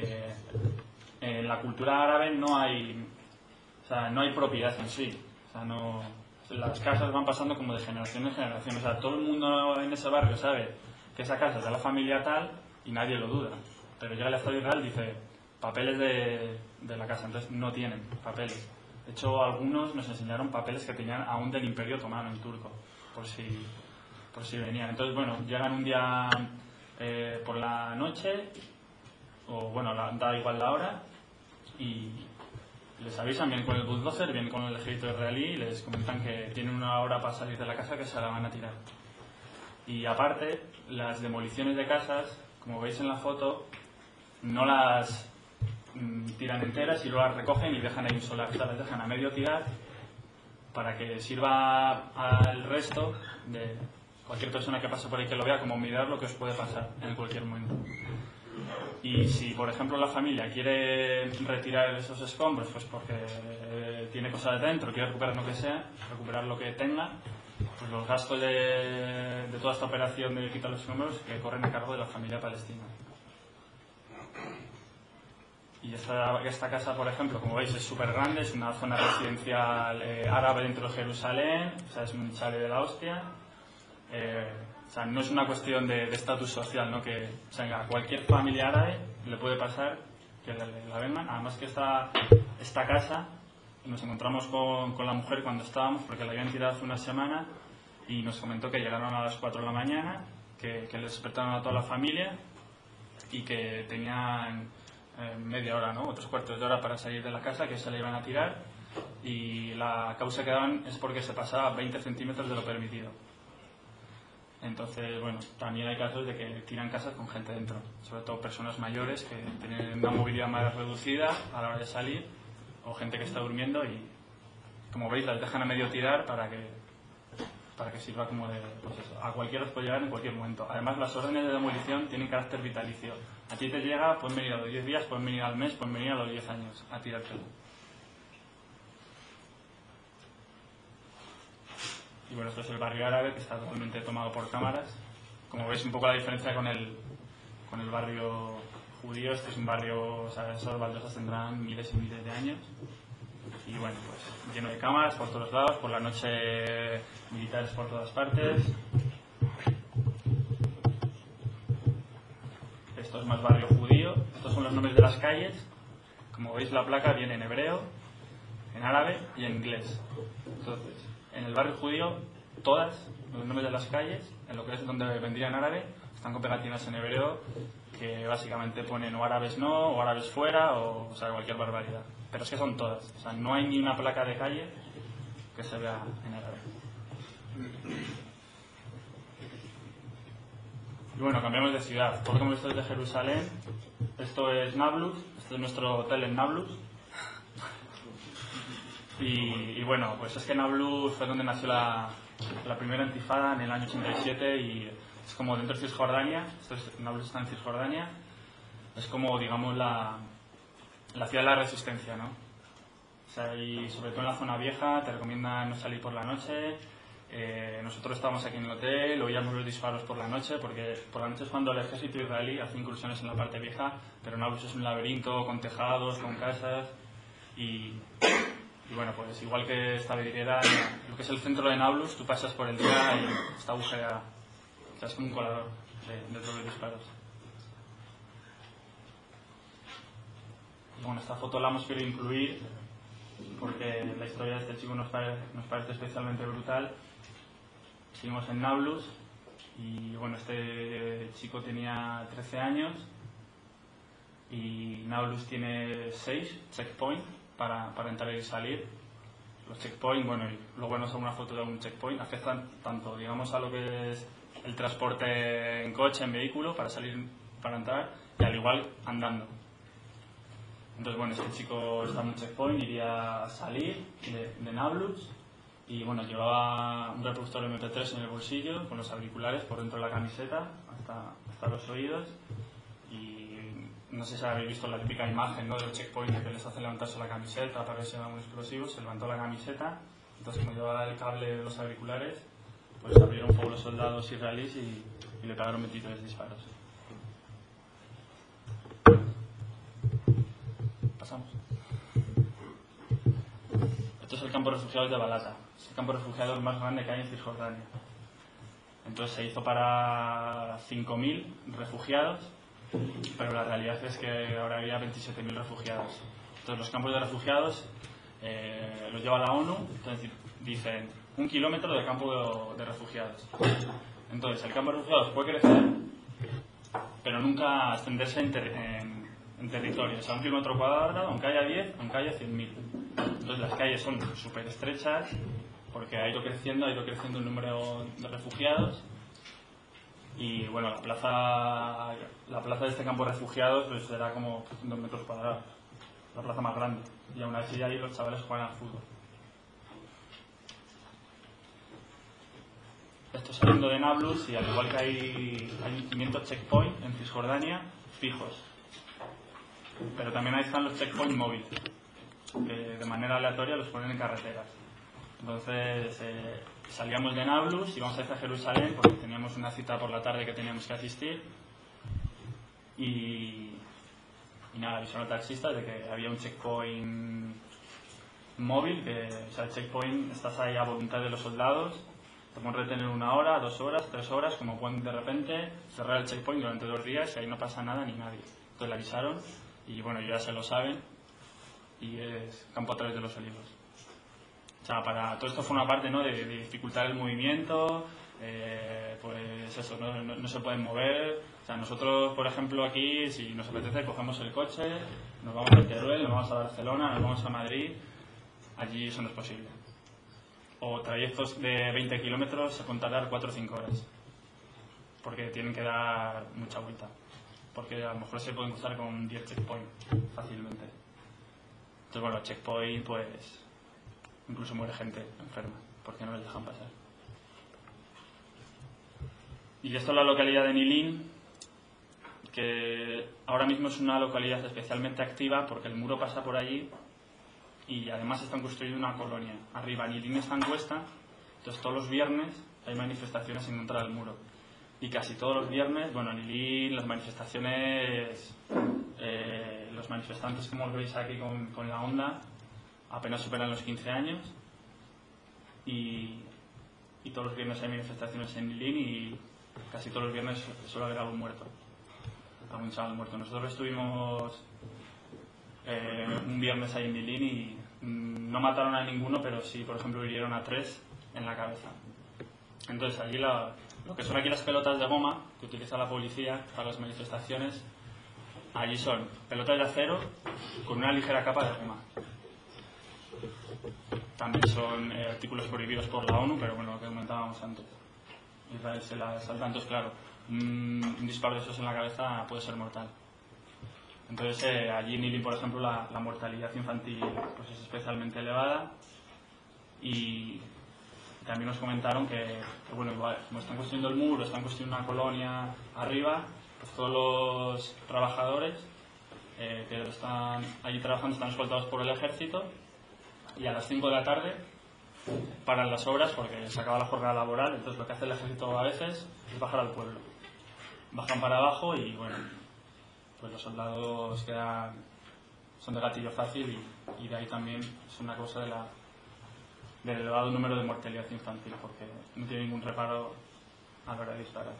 en la cultura árabe no hay propiedad en sí. O sea, las casas van pasando como de generación en generación. O sea, todo el mundo en ese barrio sabe que esa casa es de la familia tal y nadie lo duda. Pero llega el Estado de Israel y dice papeles de la casa, entonces no tienen papeles. De hecho, algunos nos enseñaron papeles que tenían aún del Imperio Otomano, el turco, por si venían. Entonces, bueno, llegan un día por la noche, o bueno, da igual la hora, y les avisan, vienen con el bulldozer, vienen con el ejército israelí y les comentan que tienen 1 hora para salir de la casa, que se la van a tirar. Y aparte, las demoliciones de casas, como veis en la foto, no las tiran enteras y luego las recogen y dejan ahí un solar, o sea, las dejan a medio tirar para que sirva al resto de cualquier persona que pase por ahí que lo vea como mirar lo que os puede pasar en cualquier momento. Y si por ejemplo la familia quiere retirar esos escombros pues porque tiene cosas dentro, quiere recuperar lo que sea, recuperar lo que tenga, pues los gastos de toda esta operación de quitar los escombros que corren a cargo de la familia palestina. Y esta casa, por ejemplo, como veis, es súper grande, es una zona residencial árabe dentro de Jerusalén, o sea, es un chalet de la hostia. O sea, no es una cuestión de estatus social, ¿no? Que o sea, a cualquier familia árabe le puede pasar que la vendan. Además que esta casa, nos encontramos con la mujer cuando estábamos, porque la habían tirado hace una semana, y nos comentó que llegaron a las 4 de la mañana, que les despertaron a toda la familia y que tenían media hora, ¿no? Otros cuartos de hora para salir de la casa, que se le iban a tirar, y la causa que daban es porque se pasaba 20 centímetros de lo permitido. Entonces, bueno, también hay casos de que tiran casas con gente dentro, sobre todo personas mayores que tienen una movilidad más reducida a la hora de salir, o gente que está durmiendo y, como veis, las dejan a medio tirar para que sirva como de, pues eso, a cualquiera os puede llegar en cualquier momento. Además, las órdenes de demolición tienen carácter vitalicio. A ti te llega, pueden venir a los 10 días, pueden venir al mes, pueden venir a los 10 años a tirártelo. Y bueno, esto es el barrio árabe, que está totalmente tomado por cámaras. Como veis, un poco la diferencia con el barrio judío. Este es un barrio, o sea, esas baldosas tendrán miles y miles de años. Y bueno, pues lleno de cámaras por todos lados, por la noche militares por todas partes. Esto es más barrio judío. Estos son los nombres de las calles. Como veis, la placa viene en hebreo, en árabe y en inglés. Entonces, en el barrio judío, todas los nombres de las calles, en lo que es donde vendría en árabe, están con pegatinas en hebreo que básicamente ponen o árabes no, o árabes fuera, o sea, cualquier barbaridad. Pero es que son todas. O sea, no hay ni una placa de calle que se vea en árabe. Y bueno, cambiamos de ciudad. Por como esto es de Jerusalén, esto es Nablus, este es nuestro hotel en Nablus. Y bueno, pues es que Nablus fue donde nació la primera intifada en el año 87 y Es como dentro de Cisjordania, Nablus está en Cisjordania, es como, digamos, la ciudad de la resistencia, ¿no? O sea, y sobre todo en la zona vieja te recomiendan no salir por la noche. Nosotros estábamos aquí en el hotel, oíamos los disparos por la noche, porque por la noche es cuando el ejército israelí hace incursiones en la parte vieja, pero Nablus es un laberinto con tejados, con casas, y bueno, pues igual que esta vidriera, lo que es el centro de Nablus, tú pasas por el día y está agujereada. O sea, es como un colador de todos los disparos. Bueno, esta foto la hemos querido incluir porque la historia de este chico nos parece especialmente brutal. Seguimos en Nablus y bueno, este chico tenía 13 años y Nablus tiene 6 checkpoints para entrar y salir. Los checkpoints, bueno, y luego vemos una foto de un checkpoint, afectan tanto, digamos, a lo que es el transporte en coche, en vehículo, para salir, para entrar, y al igual andando. Entonces, bueno, este chico está en un checkpoint, iría a salir de Nablus y, bueno, llevaba un reproductor MP3 en el bolsillo, con los auriculares por dentro de la camiseta, hasta los oídos, y no sé si habéis visto la típica imagen, ¿no?, del checkpoint que les hace levantarse la camiseta para ver si era un explosivo. Se levantó la camiseta, entonces como llevaba el cable de los auriculares, pues abrieron fuego los soldados israelíes y le pegaron 23 disparos. Pasamos. Esto es el campo de refugiados de Balata. Es el campo de refugiados más grande que hay en Cisjordania. Entonces se hizo para 5.000 refugiados, pero la realidad es que ahora había 27.000 refugiados. Entonces los campos de refugiados los lleva la ONU, entonces dicen 1 kilómetro de campo de refugiados. Entonces el campo de refugiados puede crecer, pero nunca extenderse en territorio. O sea, 1 kilómetro cuadrado, aunque haya 10, aunque haya 100.000. Entonces las calles son súper estrechas, porque ha ido creciendo el número de refugiados. Y bueno, la plaza de este campo de refugiados pues será como 2 metros cuadrados, la plaza más grande. Y aún así ahí los chavales juegan al fútbol. Esto saliendo de Nablus, y al igual que hay 500 checkpoints en Cisjordania fijos, pero también ahí están los checkpoints móviles, que de manera aleatoria los ponen en carreteras. Entonces salíamos de Nablus y íbamos a Jerusalén porque teníamos una cita por la tarde que teníamos que asistir, y nada, avisaron al taxista de que había un checkpoint móvil, o sea, el checkpoint estás ahí a voluntad de los soldados, te pueden retener 1 hora, 2 horas, 3 horas, como pueden de repente cerrar el checkpoint durante 2 días y ahí no pasa nada ni nadie. Entonces le avisaron y bueno, ya se lo saben, y es campo a través de los olivos. O sea, para todo esto fue una parte, ¿no?, de dificultar el movimiento, pues eso, no se pueden mover. O sea, nosotros, por ejemplo, aquí, si nos apetece, cogemos el coche, nos vamos a Teruel, nos vamos a Barcelona, nos vamos a Madrid. Allí eso no es posible. O trayectos de 20 kilómetros se pueden tardar 4 o 5 horas, porque tienen que dar mucha vuelta, porque a lo mejor se pueden cruzar con 10 checkpoints fácilmente. Entonces, bueno, checkpoint, pues incluso muere gente enferma porque no les dejan pasar. Y esto es la localidad de Nilin, que ahora mismo es una localidad especialmente activa porque el muro pasa por allí y además están construyendo una colonia. Arriba Nilin está en cuesta, entonces todos los viernes hay manifestaciones en contra del muro. Y casi todos los viernes, bueno, en Nilin las manifestaciones, los manifestantes, como veis aquí con la onda, apenas superan los 15 años, y todos los viernes hay manifestaciones en Nilin y casi todos los viernes suele haber algún muerto, algún chaval muerto. Nosotros estuvimos un viernes ahí en Nilin y no mataron a ninguno, pero sí, por ejemplo, hirieron a 3 en la cabeza. Entonces allí lo que son aquí las pelotas de goma que utiliza la policía para las manifestaciones, allí son pelotas de acero con una ligera capa de goma. También son artículos prohibidos por la ONU, pero bueno, lo que comentábamos antes. Israel se la salta, entonces claro, un disparo de esos en la cabeza puede ser mortal. Entonces allí en Nilin, por ejemplo, la mortalidad infantil pues es especialmente elevada, y también nos comentaron que bueno, igual, como están construyendo el muro, están construyendo una colonia arriba, pues todos los trabajadores que están allí trabajando están escoltados por el ejército, y a las 5 de la tarde paran las obras porque se acaba la jornada laboral. Entonces lo que hace el ejército a veces es bajar al pueblo. Bajan para abajo y bueno, pues los soldados son de gatillo fácil, y de ahí también es una cosa del elevado número de mortalidad infantil, porque no tiene ningún reparo a la hora de disparar.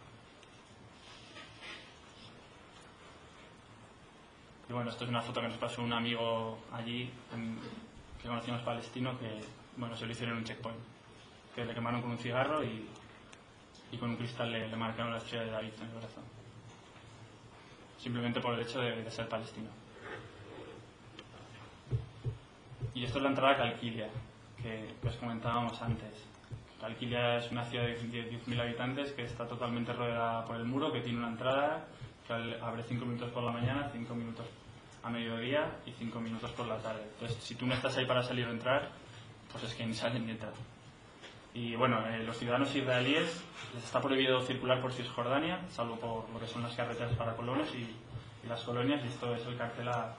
Y bueno, esto es una foto que nos pasó un amigo allí, que conocimos palestino, que bueno, se lo hicieron en un checkpoint, que le quemaron con un cigarro y con un cristal le marcaron la estrella de David en el brazo, simplemente por el hecho de ser palestino. Y esto es la entrada a Calquilia, que os comentábamos antes. Calquilia es una ciudad de 10.000 habitantes que está totalmente rodeada por el muro, que tiene una entrada que abre 5 minutos por la mañana, 5 minutos a mediodía y 5 minutos por la tarde. Entonces, si tú no estás ahí para salir o entrar, pues es que ni salen ni entran. Y bueno, los ciudadanos israelíes les está prohibido circular por Cisjordania, salvo por lo que son las carreteras para colonos y las colonias, y esto es el cartel a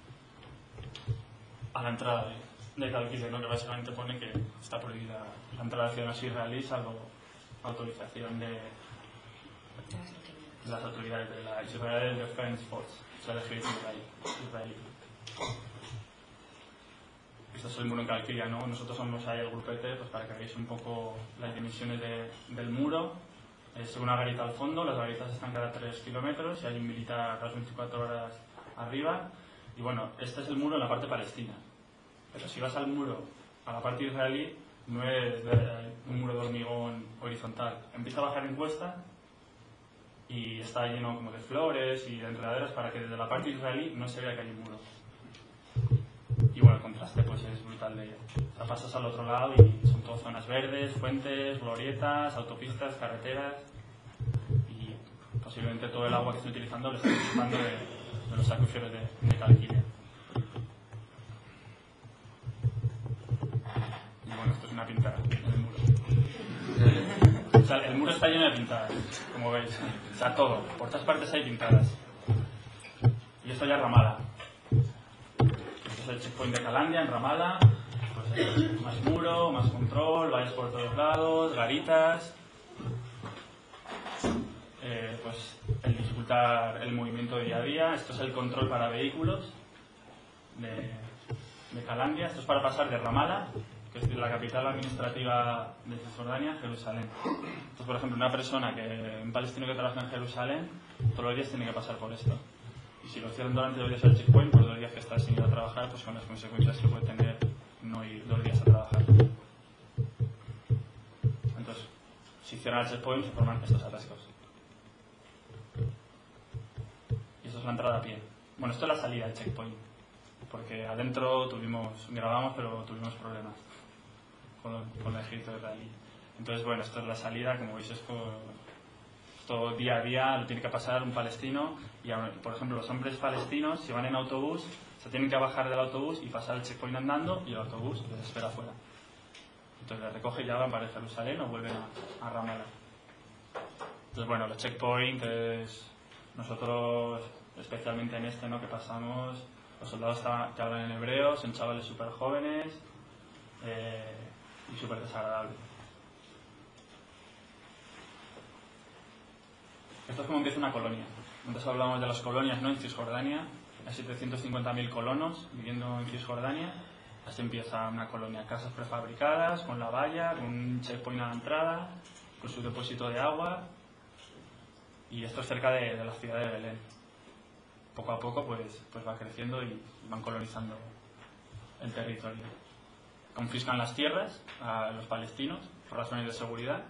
la entrada de Calquilia, ¿no? Que básicamente pone que está prohibida la entrada de ciudadanos israelíes, salvo autorización de las autoridades de la Israel Defense Force, o sea, el ejército israelí. Esto es el muro en Calquilia, ¿no? Nosotros somos ahí el grupete, pues para que veáis un poco las dimensiones del muro. Es una garita al fondo, las garitas están cada 3 kilómetros y hay un militar a las 24 horas arriba. Y bueno, este es el muro en la parte palestina. Pero si vas al muro, a la parte israelí, no es un muro de hormigón horizontal. Empieza a bajar en cuesta y está lleno como de flores y de enredaderas para que desde la parte israelí no se vea que hay un muro. Y bueno, el contraste pues es brutal de ello. O sea, pasas al otro lado y son todas zonas verdes, fuentes, glorietas, autopistas, carreteras, y posiblemente todo el agua que estoy utilizando lo estoy utilizando de los acuíferos de Calquilia. Y bueno, esto es una pintada en el muro. O sea, el muro está lleno de pintadas, como veis. O sea, todo. Por todas partes hay pintadas. Y esto ya es Ramala. Es el checkpoint de Calandia en Ramala, pues hay más muro, más control, valles por todos lados, garitas, pues el dificultar el movimiento de día a día. Esto es el control para vehículos de Calandia. Esto es para pasar de Ramala, que es la capital administrativa de Cisjordania, a Jerusalén. Entonces, por ejemplo, un palestino que trabaja en Jerusalén, todos los días tiene que pasar por esto. Y si lo cierran durante 2 días al checkpoint, por 2 días que está sin ir a trabajar, pues con las consecuencias que puede tener no ir 2 días a trabajar. Entonces, si cierran el checkpoint, se forman estos atascos. Y esto es la entrada a pie. Bueno, esto es la salida del checkpoint, porque adentro grabamos, pero tuvimos problemas con el ejército israelí. Entonces, bueno, esto es la salida, como veis, todo día a día lo tiene que pasar un palestino. Y por ejemplo, los hombres palestinos, si van en autobús, se tienen que bajar del autobús y pasar el checkpoint andando, y el autobús les espera afuera. Entonces les recoge y ya van para Jerusalén o vuelven a Ramallah. Entonces, bueno, los checkpoints, nosotros, especialmente en este, ¿no?, que pasamos, los soldados que hablan en hebreo, son chavales súper jóvenes y súper desagradables. Esto es como empieza una colonia. Antes hablábamos de las colonias, ¿no?, en Cisjordania. Hay 750.000 colonos viviendo en Cisjordania. Así empieza una colonia. Casas prefabricadas, con la valla, con un checkpoint a la entrada, con su depósito de agua. Y esto es cerca de la ciudad de Belén. Poco a poco pues va creciendo y van colonizando el territorio. Confiscan las tierras a los palestinos por razones de seguridad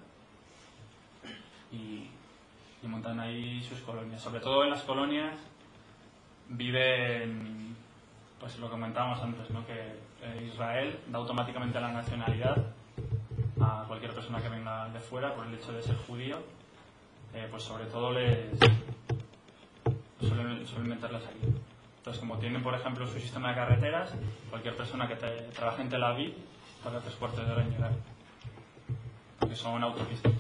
y montan ahí sus colonias. Sobre todo en las colonias viven, pues lo comentábamos antes, ¿no?, que Israel da automáticamente la nacionalidad a cualquier persona que venga de fuera por el hecho de ser judío. Pues sobre todo suelen meterlas aquí. Entonces, como tienen, por ejemplo, su sistema de carreteras, cualquier persona que trabaje en Tel Aviv tarda 3 cuartos de hora en llegar. que son autopistas.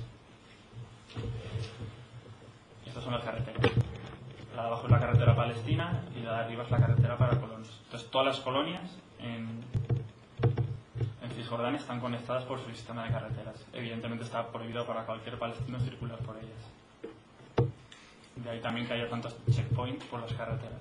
Estas son las carreteras. La de abajo es la carretera palestina y la de arriba es la carretera para colonos. Entonces todas las colonias en Cisjordania están conectadas por su sistema de carreteras. Evidentemente está prohibido para cualquier palestino circular por ellas. De ahí también que haya tantos checkpoints por las carreteras.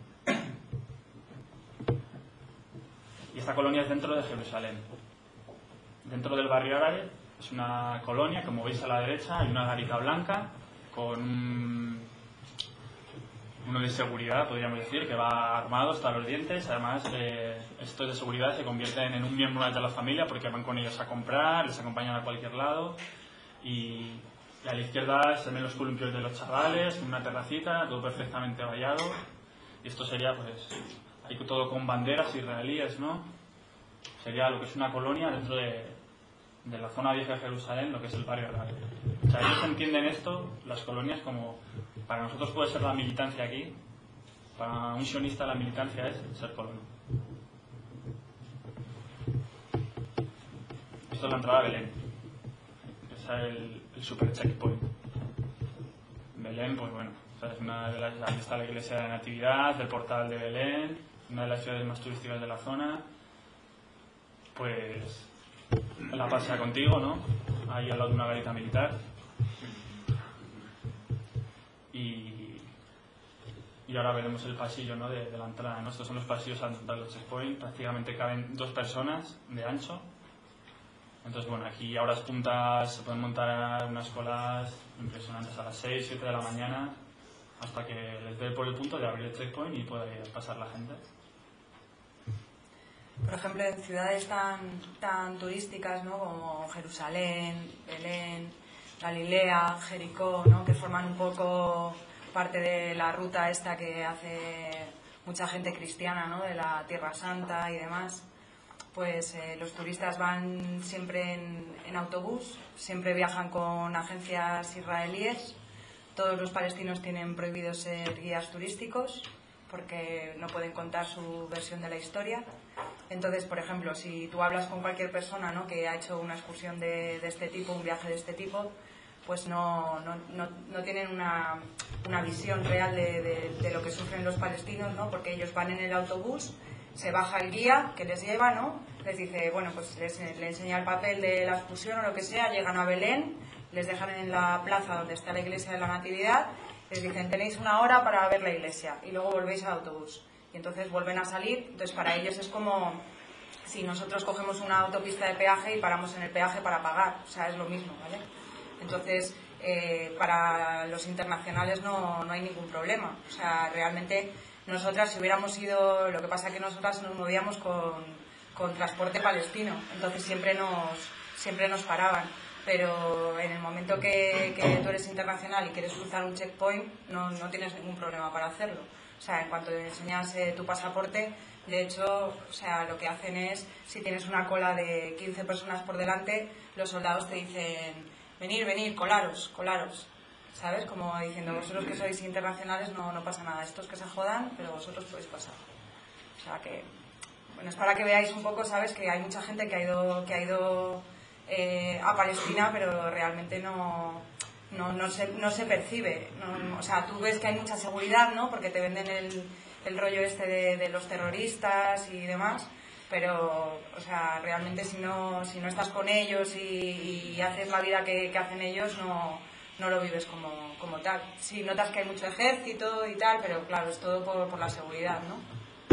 Y esta colonia es dentro de Jerusalén. Dentro del barrio árabe es una colonia, como veis a la derecha, hay una garita blanca con uno de seguridad, podríamos decir, que va armado hasta los dientes. Además, estos de seguridad se convierten en un miembro de la familia porque van con ellos a comprar, les acompañan a cualquier lado. Y a la izquierda se ven los columpios de los chavales, una terracita, todo perfectamente vallado. Y esto sería, pues, ahí todo con banderas israelíes, ¿no? Sería lo que es una colonia dentro de la zona vieja de Jerusalén, lo que es el barrio árabe. O sea, ellos entienden esto, las colonias, como para nosotros puede ser la militancia aquí, para un sionista la militancia es ser colono. Esto es la entrada a Belén. Ese es el super checkpoint. Belén, pues bueno, es una de las, aquí está la iglesia de la Natividad, el portal de Belén, una de las ciudades más turísticas de la zona. Pues la pasea contigo, ¿no? Ahí al lado de una garita militar. Y ahora veremos el pasillo, ¿no? de la entrada, ¿no? Estos son los pasillos de los checkpoints. Prácticamente caben 2 personas de ancho. Entonces, bueno, aquí a horas puntas se pueden montar unas colas impresionantes a las 6, 7 de la mañana hasta que les dé por el punto de abrir el checkpoint y puede pasar la gente. Por ejemplo, en ciudades tan turísticas, ¿no? Como Jerusalén, Belén, Galilea, Jericó, ¿no? Que forman un poco parte de la ruta esta que hace mucha gente cristiana, ¿no? De la Tierra Santa y demás. Pues los turistas van siempre en autobús, siempre viajan con agencias israelíes. Todos los palestinos tienen prohibido ser guías turísticos porque no pueden contar su versión de la historia. Entonces, por ejemplo, si tú hablas con cualquier persona, ¿no? Que ha hecho una excursión de este tipo, un viaje de este tipo, pues no tienen una visión real de lo que sufren los palestinos, ¿no? Porque ellos van en el autobús, se baja el guía que les lleva, ¿no? Les dice, bueno, pues les enseña el papel de la excursión o lo que sea, llegan a Belén, les dejan en la plaza donde está la iglesia de la Natividad, les dicen, tenéis 1 hora para ver la iglesia y luego volvéis al autobús. Y entonces vuelven a salir. Entonces para ellos es como si nosotros cogemos una autopista de peaje y paramos en el peaje para pagar, o sea, es lo mismo, ¿vale? Entonces para los internacionales no hay ningún problema, o sea, realmente nosotras si hubiéramos ido, lo que pasa es que nosotras nos movíamos con transporte palestino, entonces siempre nos paraban, pero en el momento que tú eres internacional y quieres cruzar un checkpoint no tienes ningún problema para hacerlo. O sea, en cuanto te enseñas tu pasaporte, de hecho, o sea, lo que hacen es, si tienes una cola de 15 personas por delante, los soldados te dicen, venir, colaros, ¿sabes? Como diciendo, vosotros que sois internacionales no pasa nada, estos que se jodan, pero vosotros podéis pasar. O sea que, bueno, es para que veáis un poco, ¿sabes? Que hay mucha gente que ha ido a Palestina, pero realmente no se percibe, o sea, tú ves que hay mucha seguridad, ¿no? Porque te venden el rollo este de los terroristas y demás, pero, o sea, realmente si no estás con ellos y haces la vida que hacen ellos, no lo vives como tal. Sí, notas que hay mucho ejército y tal, pero claro, es todo por la seguridad, ¿no?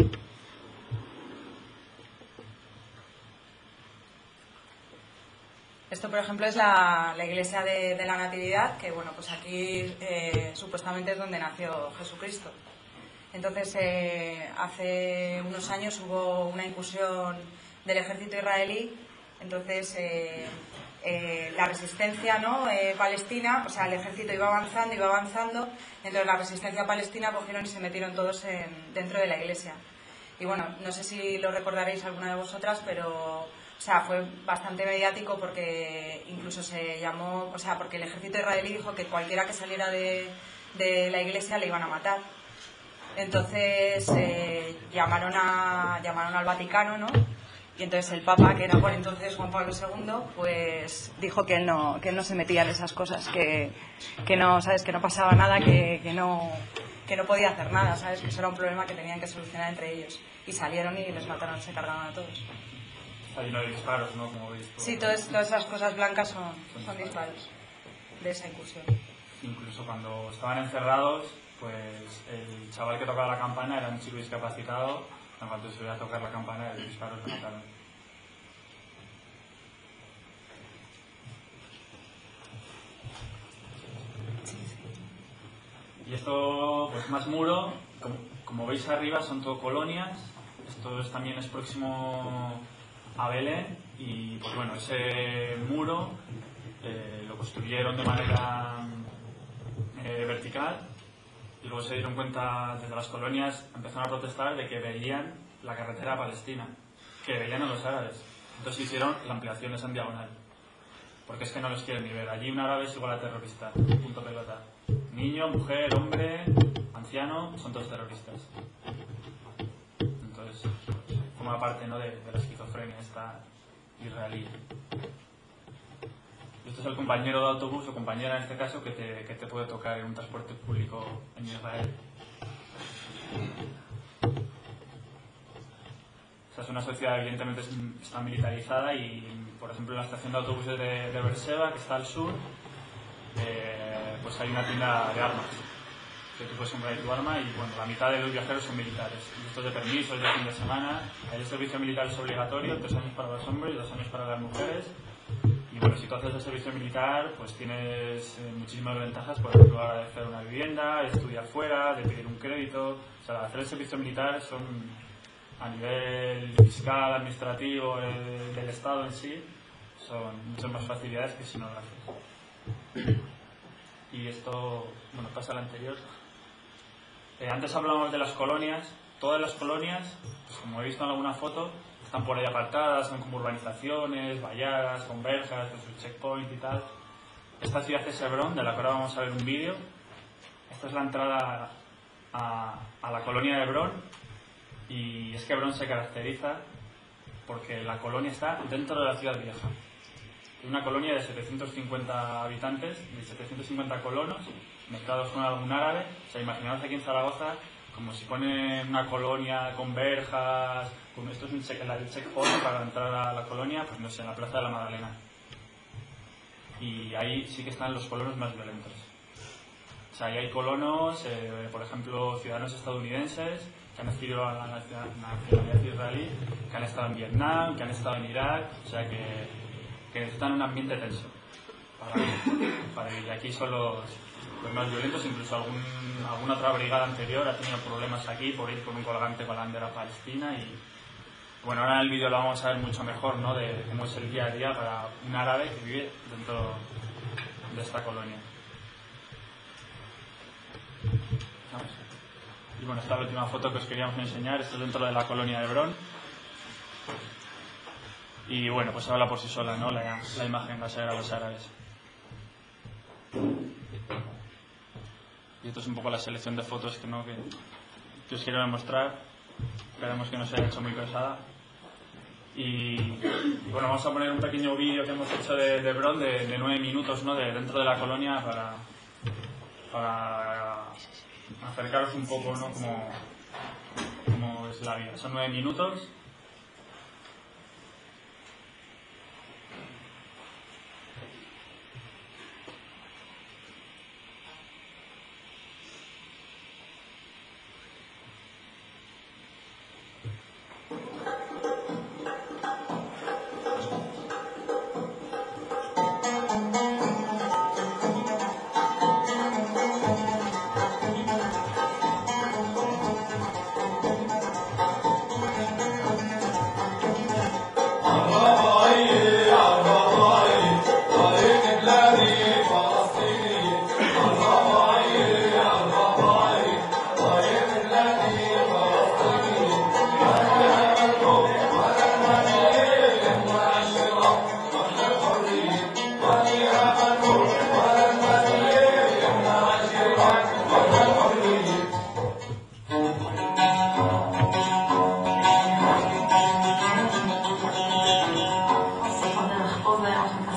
Esto, por ejemplo, es la iglesia de la Natividad, que bueno, pues aquí supuestamente es donde nació Jesucristo. Entonces, hace unos años hubo una incursión del ejército israelí, entonces la resistencia, ¿no? Palestina, o sea, el ejército iba avanzando, entonces la resistencia palestina cogieron y se metieron todos dentro de la iglesia. Y bueno, no sé si lo recordaréis alguna de vosotras, pero... O sea, fue bastante mediático porque incluso se llamó, o sea, porque el ejército israelí dijo que cualquiera que saliera de la iglesia le iban a matar. Entonces llamaron al Vaticano, ¿no? Y entonces el Papa, que era por entonces Juan Pablo II, pues dijo que él no se metía en esas cosas, que no, ¿sabes? Que no pasaba nada, que no podía hacer nada, ¿sabes? Que eso era un problema que tenían que solucionar entre ellos. Y salieron y les mataron, se cargaron a todos. Hay no hay disparos, ¿no? Como veis. Sí, todas esas cosas blancas son disparos de esa incursión. Incluso cuando estaban encerrados, pues el chaval que tocaba la campana era un chico discapacitado. En cuanto se iba a tocar la campana, el disparo le mataron. Y esto, pues más muro, como veis arriba, son todo colonias. Esto también es próximo a Belén. Y pues bueno, ese muro lo construyeron de manera vertical. Y luego se dieron cuenta, desde las colonias empezaron a protestar de que veían la carretera palestina, que veían a los árabes. Entonces hicieron la ampliación esa en diagonal. Porque es que no los quieren ni ver. Allí un árabe es igual a terrorista, punto pelota. Niño, mujer, hombre, anciano, son todos terroristas. Entonces, forma parte, ¿no?, de la esquizofrenia esta israelí. Este es el compañero de autobús o compañera en este caso que te puede tocar en un transporte público en Israel. O sea, es una sociedad evidentemente está militarizada y, por ejemplo, en la estación de autobuses de Beerseba, que está al sur, pues hay una tienda de armas que tú puedes comprar tu arma y bueno, la mitad de los viajeros son militares. Y estos de permisos, de fin de semana. El servicio militar es obligatorio, 3 años para los hombres y 2 años para las mujeres. Y bueno, si tú haces el servicio militar, pues tienes muchísimas ventajas, por ejemplo, a la de hacer una vivienda, de estudiar fuera, de pedir un crédito. O sea, hacer el servicio militar son, a nivel fiscal, administrativo, del Estado en sí, son muchas más facilidades que si no lo haces. Y esto, bueno, pasa al anterior. Antes hablábamos de las colonias. Todas las colonias, pues como he visto en alguna foto, están por ahí apartadas, son como urbanizaciones, valladas, con verjas, con sus checkpoints y tal. Esta ciudad es Hebrón, de la que ahora vamos a ver un vídeo. Esta es la entrada a la colonia de Hebrón. Y es que Hebrón se caracteriza porque la colonia está dentro de la ciudad vieja. Es una colonia de 750 habitantes, de 750 colonos, mezclados con algún árabe. O sea, imaginaos aquí en Zaragoza, como si ponen una colonia con verjas, como esto es el checkpoint para entrar a la colonia, pues no sé, en la Plaza de la Magdalena. Y ahí sí que están los colonos más violentos. O sea, ahí hay colonos, por ejemplo, ciudadanos estadounidenses, que han adquirido la nacionalidad israelí, que han estado en Vietnam, que han estado en Irak, o sea que están en un ambiente tenso para vivir. Aquí son los más violentos, incluso alguna otra brigada anterior ha tenido problemas aquí por ir con un colgante con la bandera palestina. Y bueno, ahora en el vídeo lo vamos a ver mucho mejor, ¿no?, de cómo es el día a día para un árabe que vive dentro de esta colonia. ¿Vamos? Y bueno, esta es la última foto que os queríamos enseñar. Esto es dentro de la colonia de Hebrón. Y bueno, pues habla por sí sola, ¿no?, la imagen va a ser a los árabes. Y esto es un poco la selección de fotos que os quiero demostrar. Esperemos que no se haya hecho muy pesada. Y bueno, vamos a poner un pequeño vídeo que hemos hecho de Hebrón de 9 minutos, ¿no?, de dentro de la colonia para acercaros un poco, ¿no?, cómo es la vida. Son 9 minutos.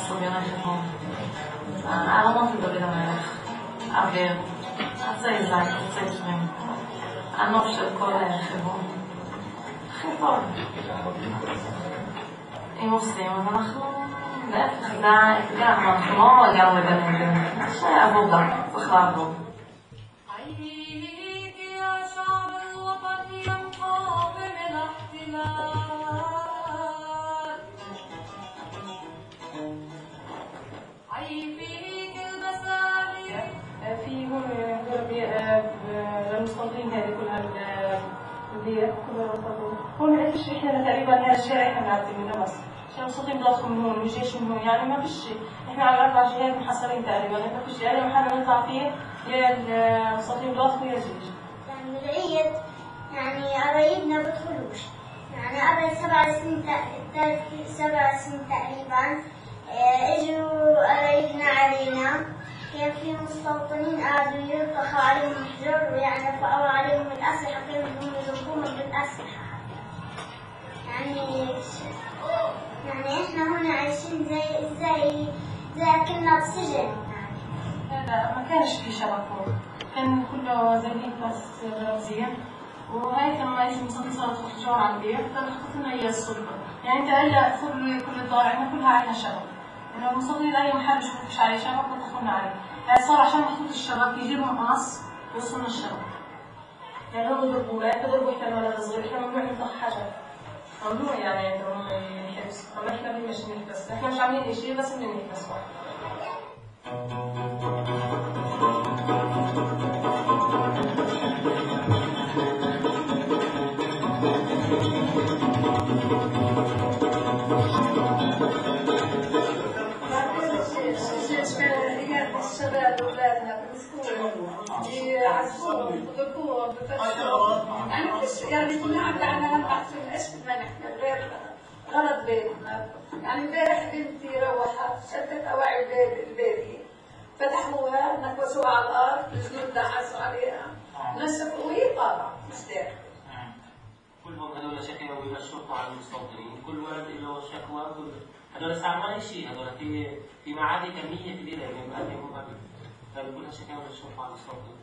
الصبيان يخافون. أنا ما في دوري دماغ. أبيض. أصير زاك أصير شمين. أنا مش الكل يخافون. خافون. إيه مسلم أنا خلون. لا لا لا ما قالوا لنا شيء أبو ضر بخلاصه. عيديك يا شعب الوطن يا مقاوم الاحتلال. عيديك المسالك. في هون المستوطنين هذه كلها البيئة كلها هون ما فيش احنا تقريبا هذا الشارع احنا بنعدي منه بس. المستوطنين ضاخم من هون وجيش من هون يعني ما فيش احنا على 4 جهات محصرين تقريبا ما فيش اي محل نطلع فيه يا المستوطنين ضاخم ويا جيش. يعني العيد يعني قرايبنا بدخلوش يعني قبل 7 سنين تقريبا اجوا قرايبنا علينا كان في مستوطنين قعدوا يطخوا عليهم الحجر ويعني فقوا عليهم الأسلحة كانوا بدهم يضربوهم بالأسلحة يعني احنا هنا عايشين زي كنا بسجن لا ما كانش في شبك هون كان كله زي هيك بس زين وهيك لما يجي المستوطنين صاروا يحجروا على البيت كانوا يحطوا لنا اياه السلطة يعني انت هلا كل الدار عندنا كلها عليها شبك انه المستوطنين اي محل مش عليه شبك بتدخلنا عليه يعني صار عشان محطوط الشبك يجيبوا مقص ويوصلنا الشبك يعني هم يضربوا لا يضربوا احنا الولد الصغير احنا ممنوع نطخ حجر ممنوع يعني عندهم الحبس اما احنا بدناش نحبس احنا مش عاملين شيء بس بدنا نحبس الشباب واولادنا بالسكول يعزوهم يضربوهم بفتشوهم يعني كنا عندنا نبحث في ايش بدنا نحكي غير غرض بيتنا يعني امبارح بنتي روحت شدت اواعي البيبي فتحوها نكوسوها على الارض الجنود دعسوا عليها نشفوا وهي طالعه مش داخل كلهم هذول شكاوي بالشرطه على المستوطنين كل واحد له شكوى هذول استعمال شيء هذول في معادي كميه كبيره من مقدمهم قبل كلها شكاوى بالشرطه على المستوطنين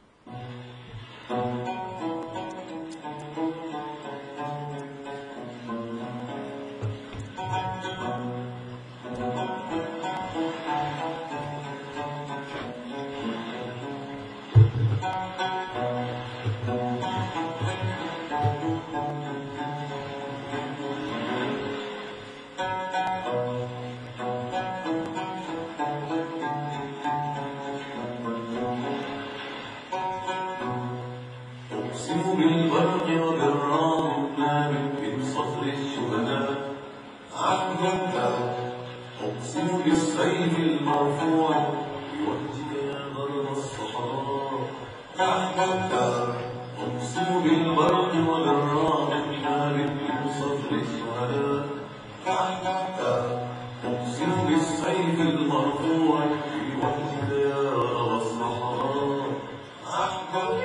بالسيف المرفوع بوجهك يا غرب الصحراء أحببت أقسم بالبرق وبالراء النار من صدر الشهداء أحببت أقسم بالسيف المرفوع بوجهك يا غرب الصحراء أحببت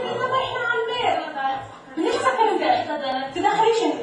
ليش فكر انت احتضنت؟ تدخليش انت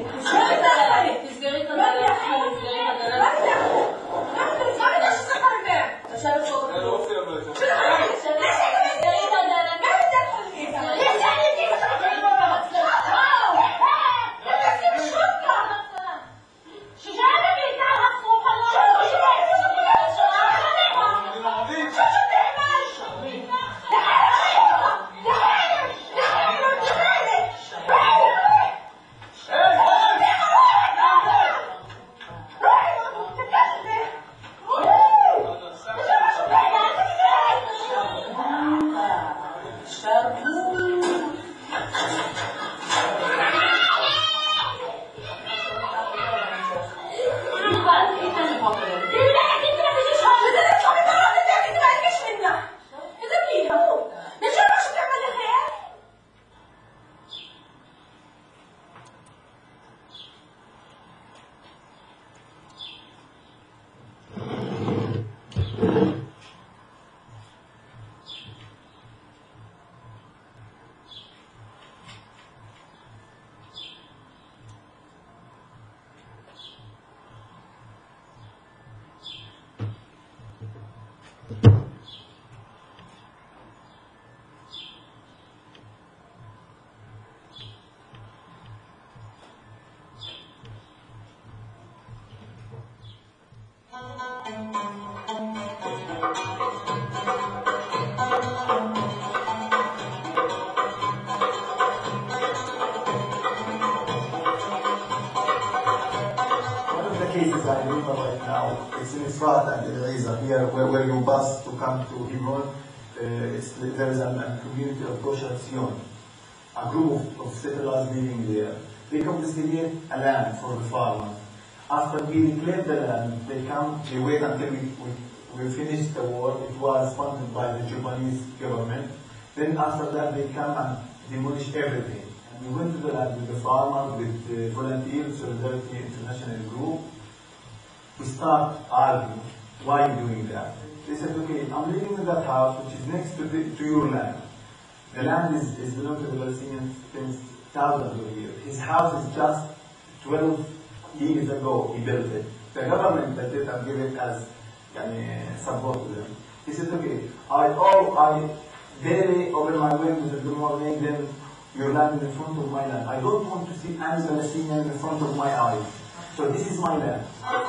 Sinai River right now. It's in Efrat and El Eiza, here where you bus to come to Hebron. There is a community of Kosher Zion, a group of settlers living there. They confiscate a land for the farmers. After we declare the land, they wait until we finish the war. It was funded by the Japanese government. Then after that, they come and demolish everything. And we went to the land with the farmers, with the volunteers, Solidarity International Group. We start arguing, why are you doing that? They said, okay, I'm living in that house, which is next to your land. The land is belongs to the Palestinians since thousands of years. His house is just 12 years ago, he built it. The government built it and gave it as support to them. He said, okay, I daily open my windows in the morning, then your land in front of my land. I don't want to see any Palestinian in front of my eyes. So this is my land.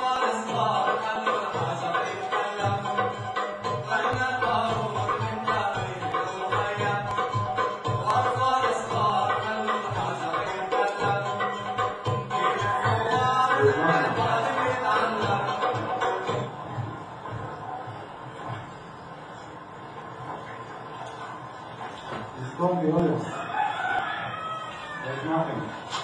Don't be honest. There's nothing.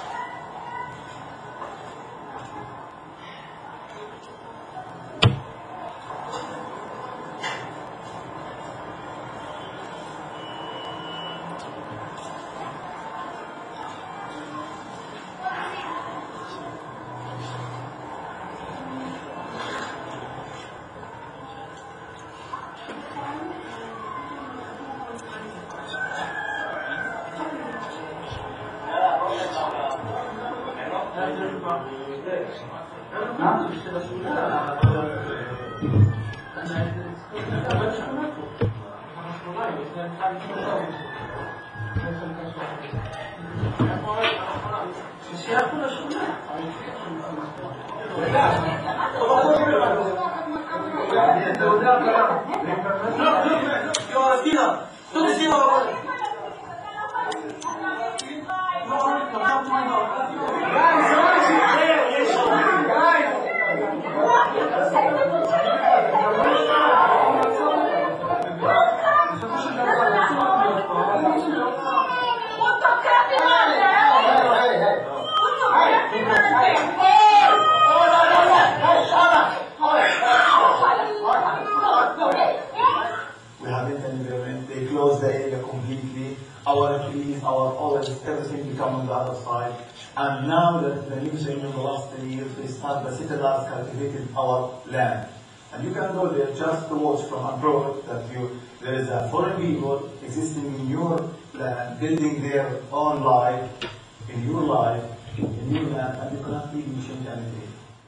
We haven't any environment. They close the area completely. Our trees, our olives, everything become on the other side. And now that the new regime in the last 10 years, they start the settlers cultivated our land. And you can go there just to watch from abroad that there is a foreign people existing in your land, building their own life, in your life, in your land, and you cannot really change anything.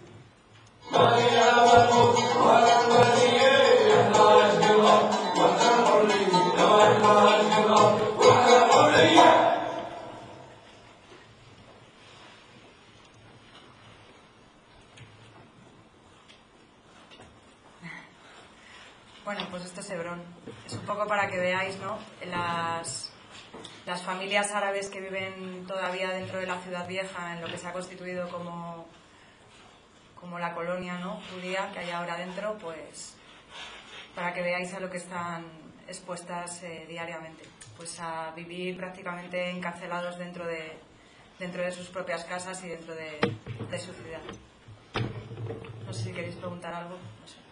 Bueno, pues esto es Hebrón. Es un poco para que veáis, ¿no? Las familias árabes que viven todavía dentro de la ciudad vieja, en lo que se ha constituido como la colonia, ¿no?, judía que hay ahora dentro, pues para que veáis a lo que están expuestas diariamente, pues a vivir prácticamente encarcelados dentro de sus propias casas y dentro de su ciudad. No sé si queréis preguntar algo. No sé.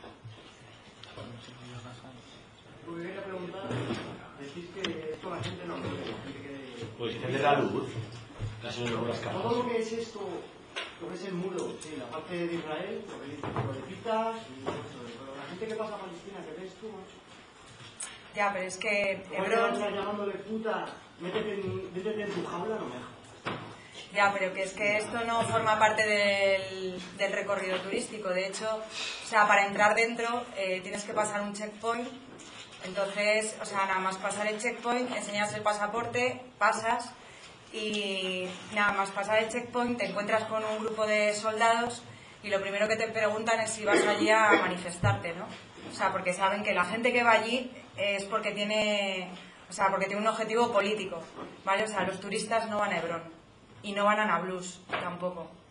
Quería preguntar, decís que esto la gente no puede. Pues enciende la luz, casi no las casas. Todo lo que es esto, lo que es el muro, sí, la parte de Israel, lo de pitas y todo eso. Pero la gente que pasa a Palestina, que ves tú, macho. Ya, pero es que Hebrón llamándole puta, métete en tu jaula, no me deja. Ya, pero que es que esto no forma parte del recorrido turístico. De hecho, o sea, para entrar dentro tienes que pasar un checkpoint. Entonces, o sea, nada más pasar el checkpoint, enseñas el pasaporte, pasas y nada más pasar el checkpoint te encuentras con un grupo de soldados y lo primero que te preguntan es si vas allí a manifestarte, ¿no? O sea, porque saben que la gente que va allí es porque tiene un objetivo político, ¿vale? O sea, los turistas no van a Hebrón y no van a Nablus tampoco.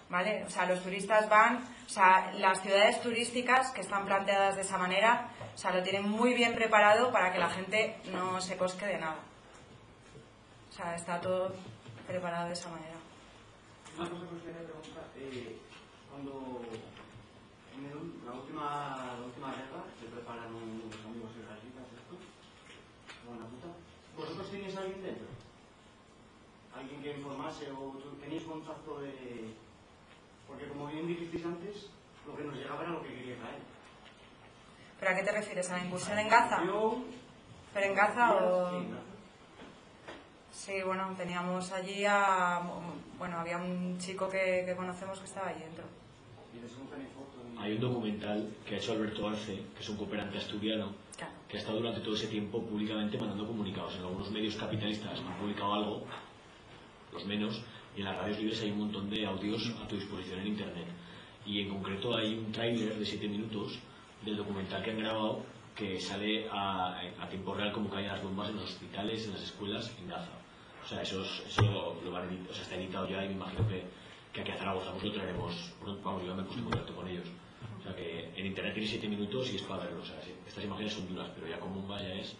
¿vale? O sea, los turistas van, o sea, las ciudades turísticas que están planteadas de esa manera, o sea, lo tienen muy bien preparado para que la gente no se cosque de nada. O sea, está todo preparado de esa manera. Una cosa que os quería preguntar, cuando en la última guerra se preparan unos amigos israelitas esto, buena puta. ¿Vosotros tenéis a alguien dentro? ¿Alguien que informase o tenéis contacto de...? Porque como bien dijisteis antes, lo que nos llegaba era lo que quería Israel. ¿Pero a qué te refieres? ¿A la incursión en Gaza? ¿Pero en Gaza o...? Sí, en Gaza. Sí, bueno, teníamos allí bueno, había un chico que conocemos que estaba allí dentro. Hay un documental que ha hecho Alberto Arce, que es un cooperante asturiano, Claro. que ha estado durante todo ese tiempo públicamente mandando comunicados. En algunos medios capitalistas han publicado algo, los menos, y en las radios libres hay un montón de audios a tu disposición en internet. Y en concreto hay un tráiler de 7 minutos del documental que han grabado que sale a tiempo real como caen las bombas en los hospitales, en las escuelas, en Gaza. O sea, eso lo van a editar, o sea, está editado ya y me imagino que aquí a Zaragoza pues lo traeremos, vamos, yo ya me he puesto en contacto con ellos. O sea que en internet tiene 7 minutos y es para verlo. O sea, sí, estas imágenes son duras, pero ya como bomba ya es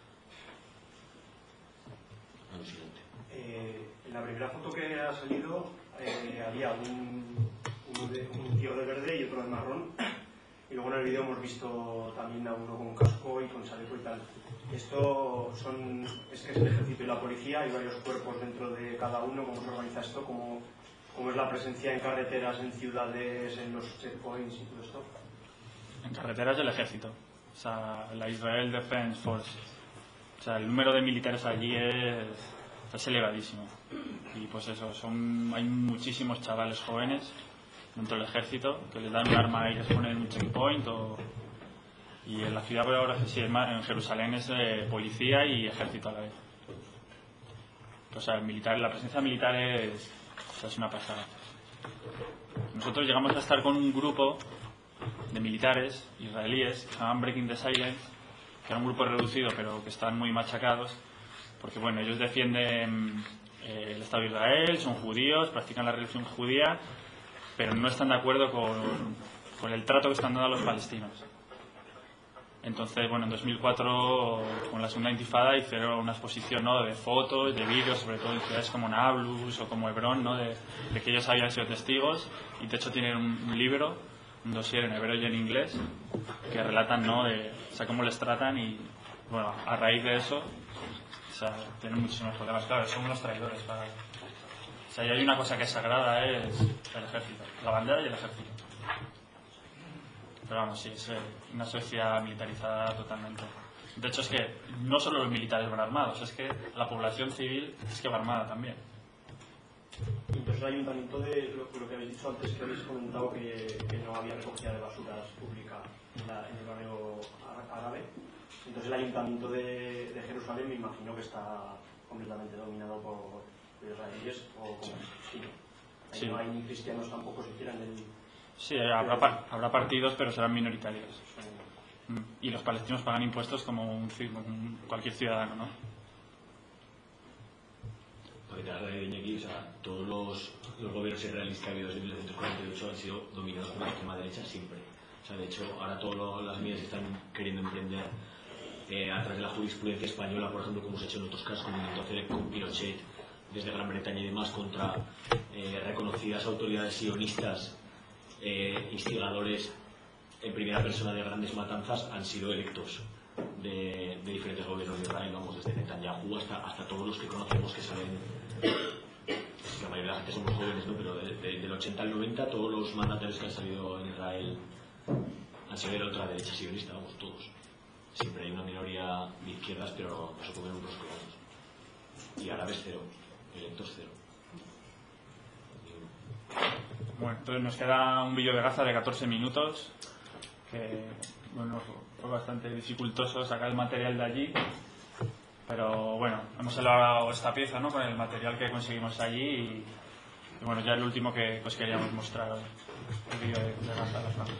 alucinante. En la primera foto que ha salido había un tío de verde y otro de marrón. Y luego en el vídeo hemos visto también a uno con casco y con chaleco y tal. Esto es que es el ejército y la policía, hay varios cuerpos dentro de cada uno. ¿Cómo se organiza esto? ¿Cómo es la presencia en carreteras, en ciudades, en los checkpoints y todo esto? En carreteras del ejército, o sea, la Israel Defense Force. O sea, el número de militares allí es elevadísimo. Y pues eso, hay muchísimos chavales jóvenes dentro del ejército que les dan un arma y les ponen un checkpoint. Y en la ciudad, por ahora, sí, en Jerusalén es policía y ejército a la vez. O sea, la presencia militar es una pasada. Nosotros llegamos a estar con un grupo de militares israelíes que se llaman Breaking the Silence, que era un grupo reducido pero que están muy machacados porque bueno, ellos defienden el Estado de Israel, son judíos, practican la religión judía, pero no están de acuerdo con el trato que están dando a los palestinos. Entonces, bueno, en 2004 con la segunda intifada hicieron una exposición, ¿no?, de fotos, de vídeos, sobre todo en ciudades como Nablus o como Hebrón, ¿no?, de que ellos habían sido testigos, y de hecho tienen un libro, un dossier en hebreo y en inglés que relatan, ¿no?, o sea, cómo les tratan. Y bueno, a raíz de eso, o sea, tienen muchísimos problemas. Claro, son unos traidores. O sea, y hay una cosa que es sagrada, es el ejército, la bandera y el ejército. Pero vamos, sí, es una sociedad militarizada totalmente. De hecho, es que no solo los militares van armados, es que la población civil es que va armada también. Entonces el ayuntamiento, de lo que habéis dicho antes, que habéis comentado que no había recogida de basuras pública en el barrio árabe. Entonces el ayuntamiento de Jerusalén me imagino que está completamente dominado por israelíes o como sí. No hay ni cristianos tampoco siquiera en el... Sí, habrá partidos, pero serán minoritarios. Y los palestinos pagan impuestos como cualquier ciudadano, ¿no? Porque te de Iñaki, o sea, todos los gobiernos israelíes que ha habido desde 1948 han sido dominados por la extrema derecha siempre. O sea, de hecho, ahora todas las medidas están queriendo emprender a través de la jurisprudencia española, por ejemplo, como se ha hecho en otros casos, como intentó hacer con Pinochet desde Gran Bretaña y demás, contra reconocidas autoridades sionistas, instigadores en primera persona de grandes matanzas, han sido electos de diferentes gobiernos de Israel, vamos, desde Netanyahu hasta todos los que conocemos que salen, la mayoría de la gente somos jóvenes, ¿no?, pero del 80 al 90 todos los mandatarios que han salido en Israel han sido de la otra derecha sionista, vamos, todos. Siempre hay una minoría de izquierdas, pero no se comen unos con otros. Y árabes cero, electos cero. Bueno, entonces nos queda un vídeo de Gaza de 14 minutos, que bueno, fue bastante dificultoso sacar el material de allí, pero bueno, hemos elaborado esta pieza, ¿no?, con el material que conseguimos allí, y bueno, ya el último que os queríamos mostrar hoy, el vídeo de Gaza de las Manos.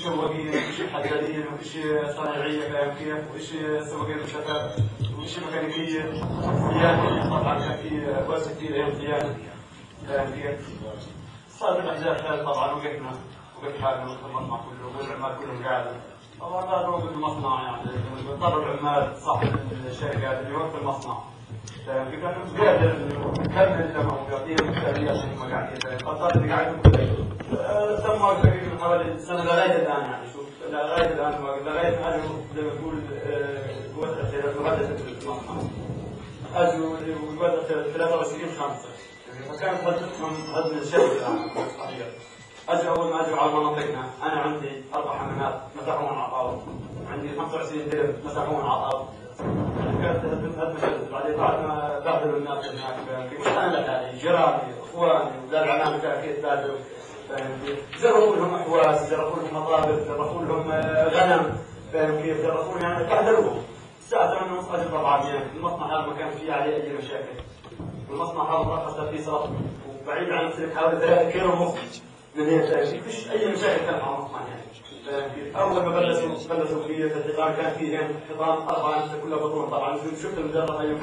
سواقين وفيش حدادين وفيش صناعيه فاهم كيف وفيش سواقين مشتات وفيش ميكانيكيه صيانه طبعا كان في واسع كثير ايام صيانه فاهم كيف صار بالاحداث هذه طبعا وقفت حالنا وقت المصنع كله والعمال كلهم قاعده طبعا هذا وقت المصنع يعني اضطر العمال صاحب الشركات اللي وقت المصنع فاهم كيف كان قادر انه يكمل لما يعطيهم مسؤوليات ما قاعد اضطر اللي قاعد تم تقريبا حوالي سنه لغايه الان يعني شوف لغايه الان لغايه ما اجوا زي ما تقول قوات مهدده المصنع اجوا قوات 23 5 فكانت هدفتهم هدم الشركه الان اجوا اول ما اجوا على مناطقنا انا عندي 4 حمامات مسحوهم على الارض عندي 25 درب مسحوهم على الارض كانت هدم الشركه بعدين بعد ما بهدلوا الناس هناك مش انا لحالي جيراني اخواني اولاد العمام كيف بهدلوا جربوا لهم احواز جربوا لهم مطابخ جربوا لهم غنم فاهم كيف جربوا يعني بهدلوهم الساعه 8:30 اجوا طبعا المصنع هذا ما كان فيه عليه اي مشاكل المصنع هذا رخص فيه صرف وبعيد عن السلك حوالي 3 كيلو ونص من هيك فيش اي مشاكل كانت مع المصنع يعني اول ما بلشوا فيه الحيطان كان فيه هنا حيطان 4 كلها بطون طبعا شفت المجرد ايوه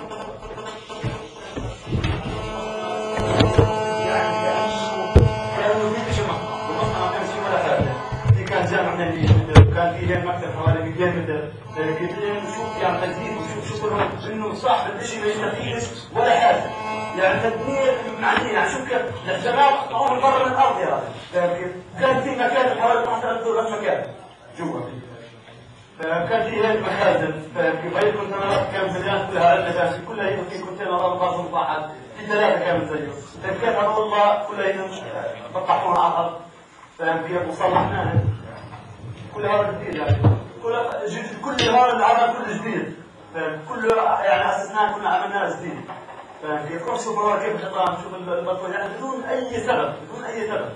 جامع من كان فيه مكتب حوالي 200 متر نشوف يعني تجديد ونشوف انه صاحب الشيء ما يستفيدش ولا حاجه يعني تدمير معنيه يعني شوف كيف الشباب قطعوه من برا من الارض يا راجل كان في مكان حوالي 12 دور مكان جوا فكان في هيك مخازن كيف هي كنت كان مليان كلها عندنا كلها هي في كونتينرات باص مطحن في 3 كامل زيه كان هذول الله كلها بطحوها على الارض فاهم كيف وصلحناها كل هذا جديد يعني كل هذا العمل كله جديد كله يعني اسسناه كنا عملناه جديد فاهم كيف؟ روح شوف كيف الحيطان شوف البطون يعني بدون اي سبب